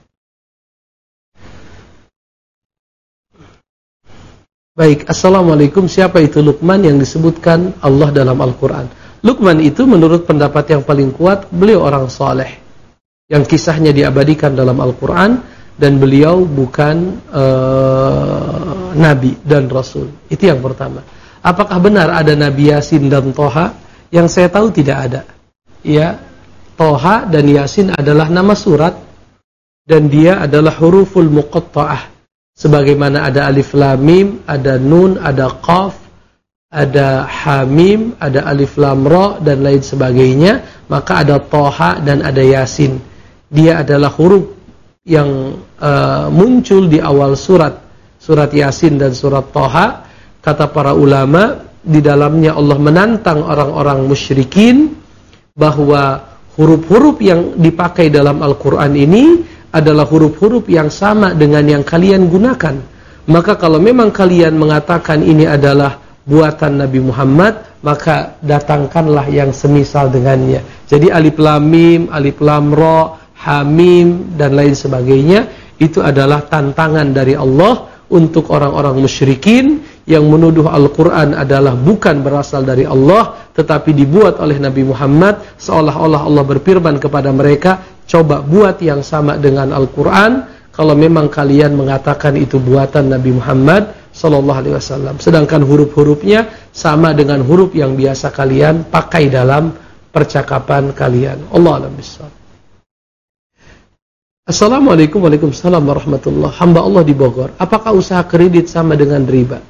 Baik, assalamualaikum. Siapa itu Luqman yang disebutkan Allah dalam Al-Quran? Luqman itu menurut pendapat yang paling kuat, beliau orang saleh yang kisahnya diabadikan dalam Al-Quran, dan beliau bukan uh, nabi dan rasul. Itu yang pertama. Apakah benar ada Nabi Yasin dan Toha? Yang saya tahu tidak ada. Ya, Toha dan Yasin adalah nama surat, dan dia adalah huruful muqatta'ah. Sebagaimana ada alif lam mim, ada nun, ada qaf, ada hamim, ada alif lam ra dan lain sebagainya, maka ada Toha dan ada Yasin. Dia adalah huruf yang uh, muncul di awal surat, surat Yasin dan surat Toha. Kata para ulama, di dalamnya Allah menantang orang-orang musyrikin bahwa huruf-huruf yang dipakai dalam Al-Quran ini adalah huruf-huruf yang sama dengan yang kalian gunakan. Maka kalau memang kalian mengatakan ini adalah buatan Nabi Muhammad, maka datangkanlah yang semisal dengannya. Jadi alif lam mim, alif lam ra, hamim dan lain sebagainya, itu adalah tantangan dari Allah untuk orang-orang musyrikin yang menuduh Al-Quran adalah bukan berasal dari Allah, tetapi dibuat oleh Nabi Muhammad, seolah-olah Allah berfirman kepada mereka, coba buat yang sama dengan Al-Quran, kalau memang kalian mengatakan itu buatan Nabi Muhammad sallallahu alaihi wasallam. Sedangkan huruf-hurufnya sama dengan huruf yang biasa kalian pakai dalam percakapan kalian. Allah a'lam bishawab. Assalamualaikum Waalaikumsalam warahmatullahi. Hamba Allah di Bogor. Apakah usaha kredit sama dengan riba?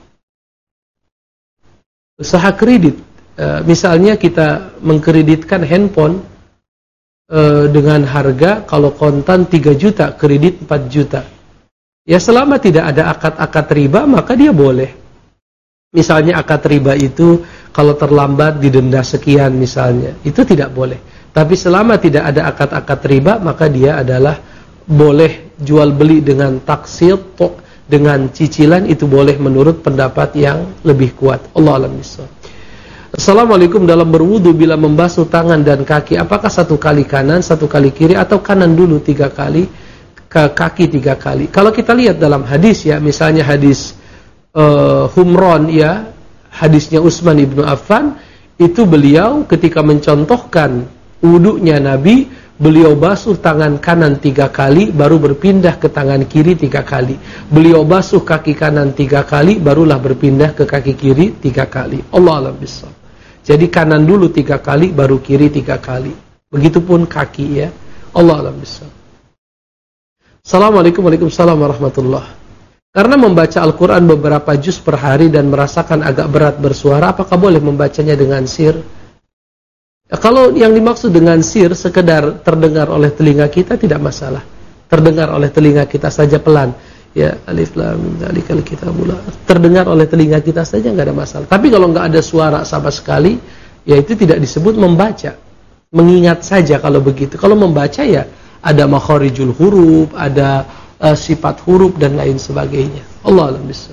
Usaha kredit, e, misalnya kita mengkreditkan handphone e, dengan harga kalau kontan tiga juta, kredit empat juta. Ya selama tidak ada akad-akad riba, maka dia boleh. Misalnya akad riba itu kalau terlambat didenda sekian misalnya, itu tidak boleh. Tapi selama tidak ada akad-akad riba, maka dia adalah boleh jual beli dengan taksit, dengan cicilan, itu boleh menurut pendapat yang lebih kuat. Allah a'lam bishawab. Assalamualaikum. Dalam berwudu bila membasuh tangan dan kaki, apakah satu kali kanan, satu kali kiri, atau kanan dulu tiga kali, ke kaki tiga kali? Kalau kita lihat dalam hadis ya, misalnya hadis uh, Humron ya, hadisnya Utsman ibnu Affan, itu beliau ketika mencontohkan wudunya Nabi, beliau basuh tangan kanan tiga kali, baru berpindah ke tangan kiri tiga kali. Beliau basuh kaki kanan tiga kali, barulah berpindah ke kaki kiri tiga kali. Allah a'lam bishawab. Jadi kanan dulu tiga kali, baru kiri tiga kali. Begitupun kaki ya. Allah a'lam bishawab. Assalamualaikum Waalaikumsalam warahmatullahi. Karena membaca Al-Quran beberapa juz per hari dan merasakan agak berat bersuara, apakah boleh membacanya dengan sir? Ya, kalau yang dimaksud dengan sir sekedar terdengar oleh telinga kita, tidak masalah. Terdengar oleh telinga kita saja pelan. Ya, alif lam mim dzalikal kitabul. Terdengar oleh telinga kita saja enggak ada masalah. Tapi kalau enggak ada suara sama sekali, ya itu tidak disebut membaca. mengingat saja kalau begitu. Kalau membaca ya ada makharijul huruf, ada uh, sifat huruf dan lain sebagainya. Allah a'lam bishawab.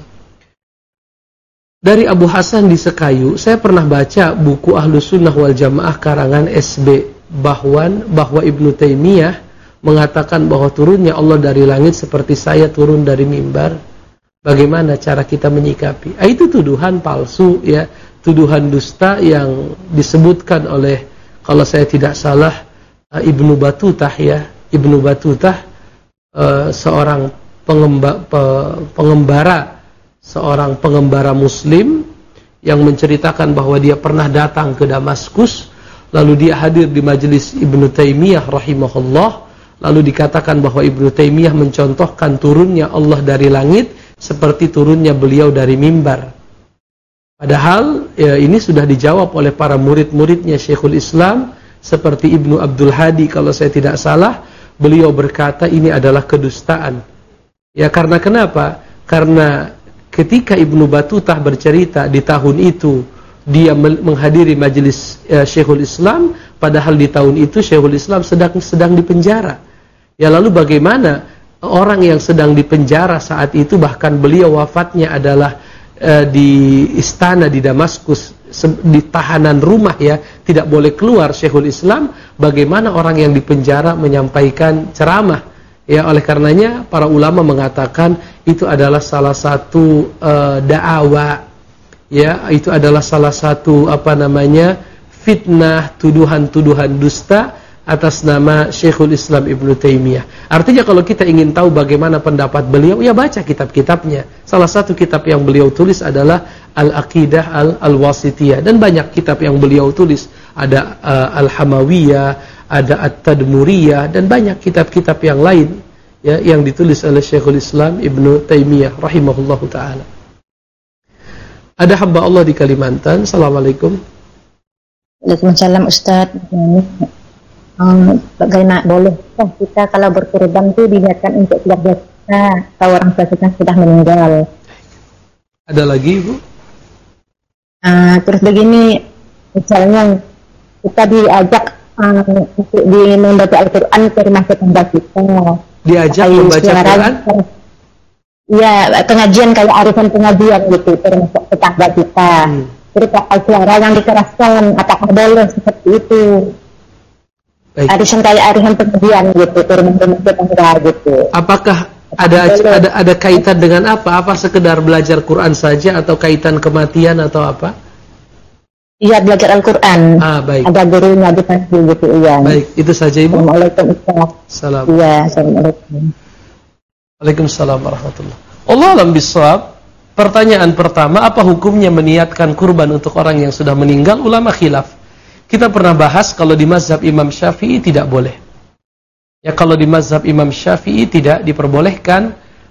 Dari Abu Hasan di Sekayu, saya pernah baca buku Ahlus Sunnah wal Jamaah karangan S B Bahwan bahwa Ibnu Taimiyah mengatakan bahwa turunnya Allah dari langit seperti saya turun dari mimbar. Bagaimana cara kita menyikapi? Ah, itu tuduhan palsu ya, tuduhan dusta yang disebutkan oleh, kalau saya tidak salah, uh, Ibnu Batutah ya. Ibnu Batutah uh, seorang pengemba, pe, pengembara, seorang pengembara muslim yang menceritakan bahwa dia pernah datang ke Damaskus, lalu dia hadir di majelis Ibnu Taimiyah rahimahullah, lalu dikatakan bahwa Ibnu Taimiyah mencontohkan turunnya Allah dari langit seperti turunnya beliau dari mimbar. Padahal ya, ini sudah dijawab oleh para murid-muridnya Syekhul Islam seperti Ibnu Abdul Hadi kalau saya tidak salah. Beliau berkata ini adalah kedustaan. Ya karena kenapa? Karena ketika Ibnu Batutah bercerita di tahun itu dia menghadiri majelis ya, Syekhul Islam, padahal di tahun itu Syekhul Islam sedang sedang dipenjara. Ya lalu bagaimana orang yang sedang dipenjara saat itu, bahkan beliau wafatnya adalah uh, di istana di Damaskus, di tahanan rumah ya, tidak boleh keluar Syekhul Islam, bagaimana orang yang dipenjara menyampaikan ceramah? Ya oleh karenanya para ulama mengatakan itu adalah salah satu uh, da'awa, ya itu adalah salah satu apa namanya fitnah, tuduhan-tuduhan dusta atas nama Syekhul Islam Ibnu Taimiyah. Artinya kalau kita ingin tahu bagaimana pendapat beliau, ya baca kitab-kitabnya. Salah satu kitab yang beliau tulis adalah Al-Aqidah Al-Wasitiyah, dan banyak kitab yang beliau tulis. Ada uh, Al-Hamawiyah, ada At-Tadmuriyah, dan banyak kitab-kitab yang lain ya yang ditulis oleh Syekhul Islam Ibnu Taimiyah rahimahullahu taala. Ada hamba Allah di Kalimantan. Assalamualaikum. Waalaikumsalam Ustaz. Um, bagaimana boleh kita kalau berkurban itu diniatkan untuk keluarga kita atau orang tua kita sudah meninggal? Ada lagi Ibu? Uh, terus begini, misalnya kita diajak um, untuk di membaca Al-Quran ke rumah tetangga kita. Diajak Ayah membaca Al-Quran? Iya, pengajian kayak arisan pengajian gitu ke rumah tetangga kita. Hmm. Terus pakai suara yang dikeraskan, apakah boleh seperti itu? Arisan kayak arisan pengajian gitu, turun-turun tetangga gitu. Apakah ada ada ada kaitan dengan apa? Apa sekedar belajar Quran saja atau kaitan kematian atau apa? Iya, belajar Al-Quran. Ah, baik. Ada gurunya di panti gitu, iya. Baik, itu saja Ibu. Assalamualaikum Ustaz. Salam. Iya, assalamualaikum. Waalaikumsalam warahmatullahi. Allah alam bisawab. Pertanyaan pertama, apa hukumnya meniatkan kurban untuk orang yang sudah meninggal? Ulama khilaf. Kita pernah bahas kalau di mazhab Imam Syafi'i tidak boleh. Ya kalau di mazhab Imam Syafi'i tidak diperbolehkan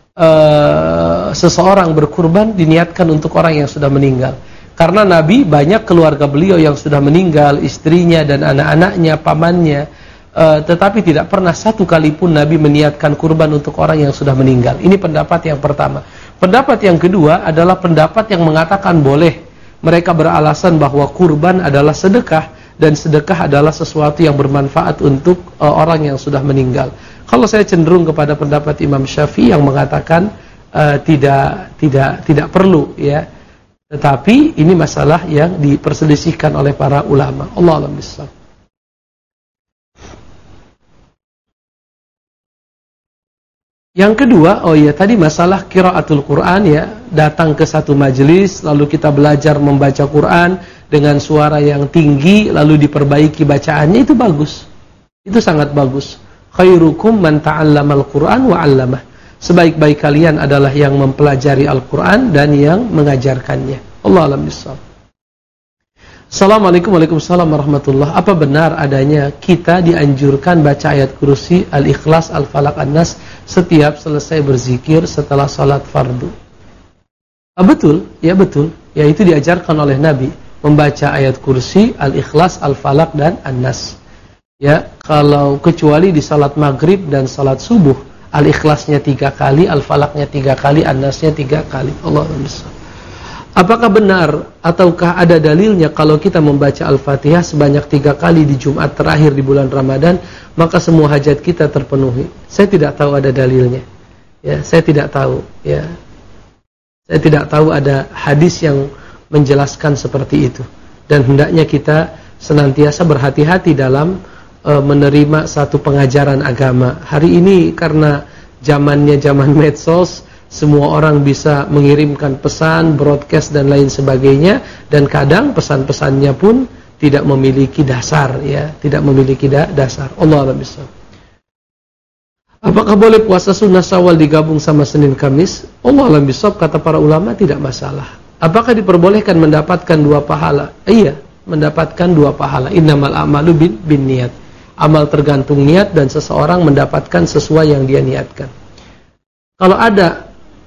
uh, seseorang berkurban diniatkan untuk orang yang sudah meninggal. Karena Nabi banyak keluarga beliau yang sudah meninggal, istrinya dan anak-anaknya, pamannya, uh, tetapi tidak pernah satu kali pun Nabi meniatkan kurban untuk orang yang sudah meninggal. Ini pendapat yang pertama. Pendapat yang kedua adalah pendapat yang mengatakan boleh. Mereka beralasan bahwa kurban adalah sedekah, dan sedekah adalah sesuatu yang bermanfaat untuk uh, orang yang sudah meninggal. Kalau saya cenderung kepada pendapat Imam Syafi'i yang mengatakan uh, tidak tidak tidak perlu ya. Tetapi ini masalah yang diperselisihkan oleh para ulama. Allah a'lam bishawab. Yang kedua, oh ya tadi masalah qiraatul Quran ya, datang ke satu majelis lalu kita belajar membaca Quran dengan suara yang tinggi lalu diperbaiki bacaannya, itu bagus. Itu sangat bagus. Khairukum man ta'allamal Quran wa 'allamah. Sebaik-baik kalian adalah yang mempelajari Al-Quran dan yang mengajarkannya. Allah a'lam bishawab. Assalamualaikum Waalaikumsalam warahmatullahi. Apa benar adanya kita dianjurkan baca ayat kursi, Al-Ikhlas, Al-Falaq, An-Nas setiap selesai berzikir setelah salat fardu? Ah, betul, ya betul. Ya itu diajarkan oleh Nabi, membaca ayat kursi, Al-Ikhlas, Al-Falaq dan An-Nas. Ya, kalau kecuali di salat maghrib dan salat subuh, Al-Ikhlasnya tiga kali, Al-Falaqnya tiga kali, An-Nasnya tiga kali. Allah a'lam bishawab. Apakah benar ataukah ada dalilnya kalau kita membaca Al-Fatihah sebanyak tiga kali di Jumat terakhir di bulan Ramadan, maka semua hajat kita terpenuhi? Saya tidak tahu ada dalilnya. Ya, saya tidak tahu. Ya, saya tidak tahu ada hadis yang menjelaskan seperti itu. Dan hendaknya kita senantiasa berhati-hati dalam uh, menerima satu pengajaran agama. Hari ini karena zamannya zaman medsos, semua orang bisa mengirimkan pesan, broadcast dan lain sebagainya, dan kadang pesan-pesannya pun tidak memiliki dasar, ya, tidak memiliki da dasar. Allah a'lam bishawab. Apakah boleh puasa sunnah Syawal digabung sama Senin Kamis? Allah a'lam bishawab, kata para ulama tidak masalah. Apakah diperbolehkan mendapatkan dua pahala? Iya, mendapatkan dua pahala. Innamal a'malu bin, bin niat. Amal tergantung niat dan seseorang mendapatkan sesuai yang dia niatkan. Kalau ada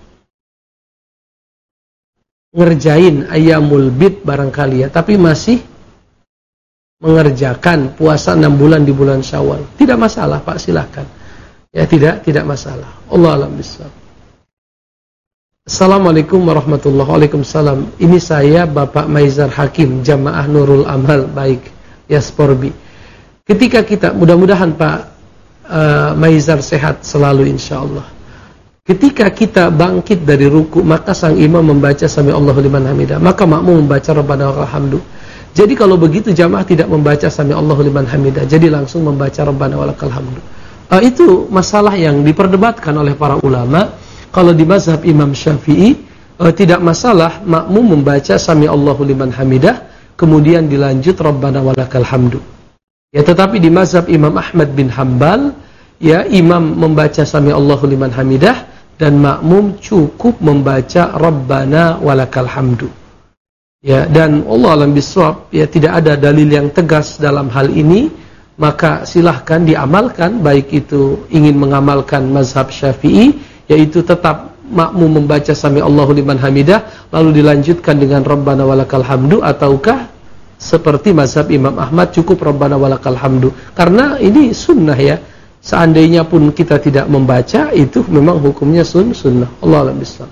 ngerjain ayyamul bid barangkali ya, tapi masih mengerjakan puasa enam bulan di bulan Syawal, tidak masalah Pak, silahkan. Ya, tidak tidak masalah. Allah a'lam bishawab. Assalamualaikum warahmatullahi wabarakatuh. Waalaikumsalam. Ini saya Bapak Maizar Hakim, Jamaah Nurul Amal. Baik, Yasporbi. Ketika kita, mudah-mudahan Pak uh, Maizar sehat selalu insyaallah. Ketika kita bangkit dari ruku, maka sang imam membaca Sami Allahu liman hamidah, maka makmum membaca Rabbana walakal hamdu. Jadi kalau begitu jamaah tidak membaca Sami Allahu liman hamidah, jadi langsung membaca Rabbana walakal hamdu. Uh, itu masalah yang diperdebatkan oleh para ulama. Kalau di mazhab Imam Syafi'i, uh, tidak masalah makmum membaca Sami Allahu liman hamidah, kemudian dilanjut Rabbana walakal hamdu. Ya, tetapi di mazhab Imam Ahmad bin Hanbal, ya, imam membaca Sami Allahu liman hamidah dan makmum cukup membaca Rabbana walakal hamdu. Ya, dan Allah alam bisawab, ya, tidak ada dalil yang tegas dalam hal ini, maka silahkan diamalkan, baik itu ingin mengamalkan mazhab Syafi'i, yaitu tetap makmum membaca Sami Allahu liman hamidah lalu dilanjutkan dengan Rabbana walakal hamdu, ataukah seperti mazhab Imam Ahmad cukup Rabbana walakal hamdu. Karena ini sunnah, ya. Seandainya pun kita tidak membaca, itu memang hukumnya sun sunnah. Allah a'lam bishawab.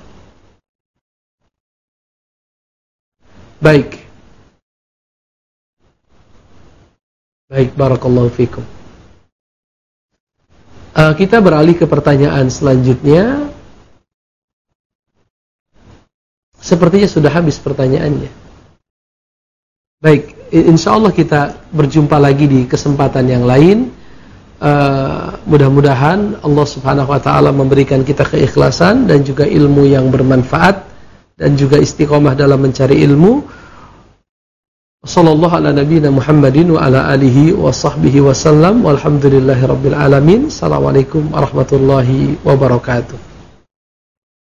Baik. Baik, barakallahu fikum. Uh, kita beralih ke pertanyaan selanjutnya. Sepertinya sudah habis pertanyaannya. Baik, insyaallah kita berjumpa lagi di kesempatan yang lain. Uh, mudah-mudahan Allah Subhanahu wa taala memberikan kita keikhlasan dan juga ilmu yang bermanfaat dan juga istiqomah dalam mencari ilmu. Sallallahu ala nabiyina Muhammadin wa ala alihi wa sahbihi wasallam walhamdulillahi rabbil alamin. Assalamualaikum warahmatullahi wabarakatuh.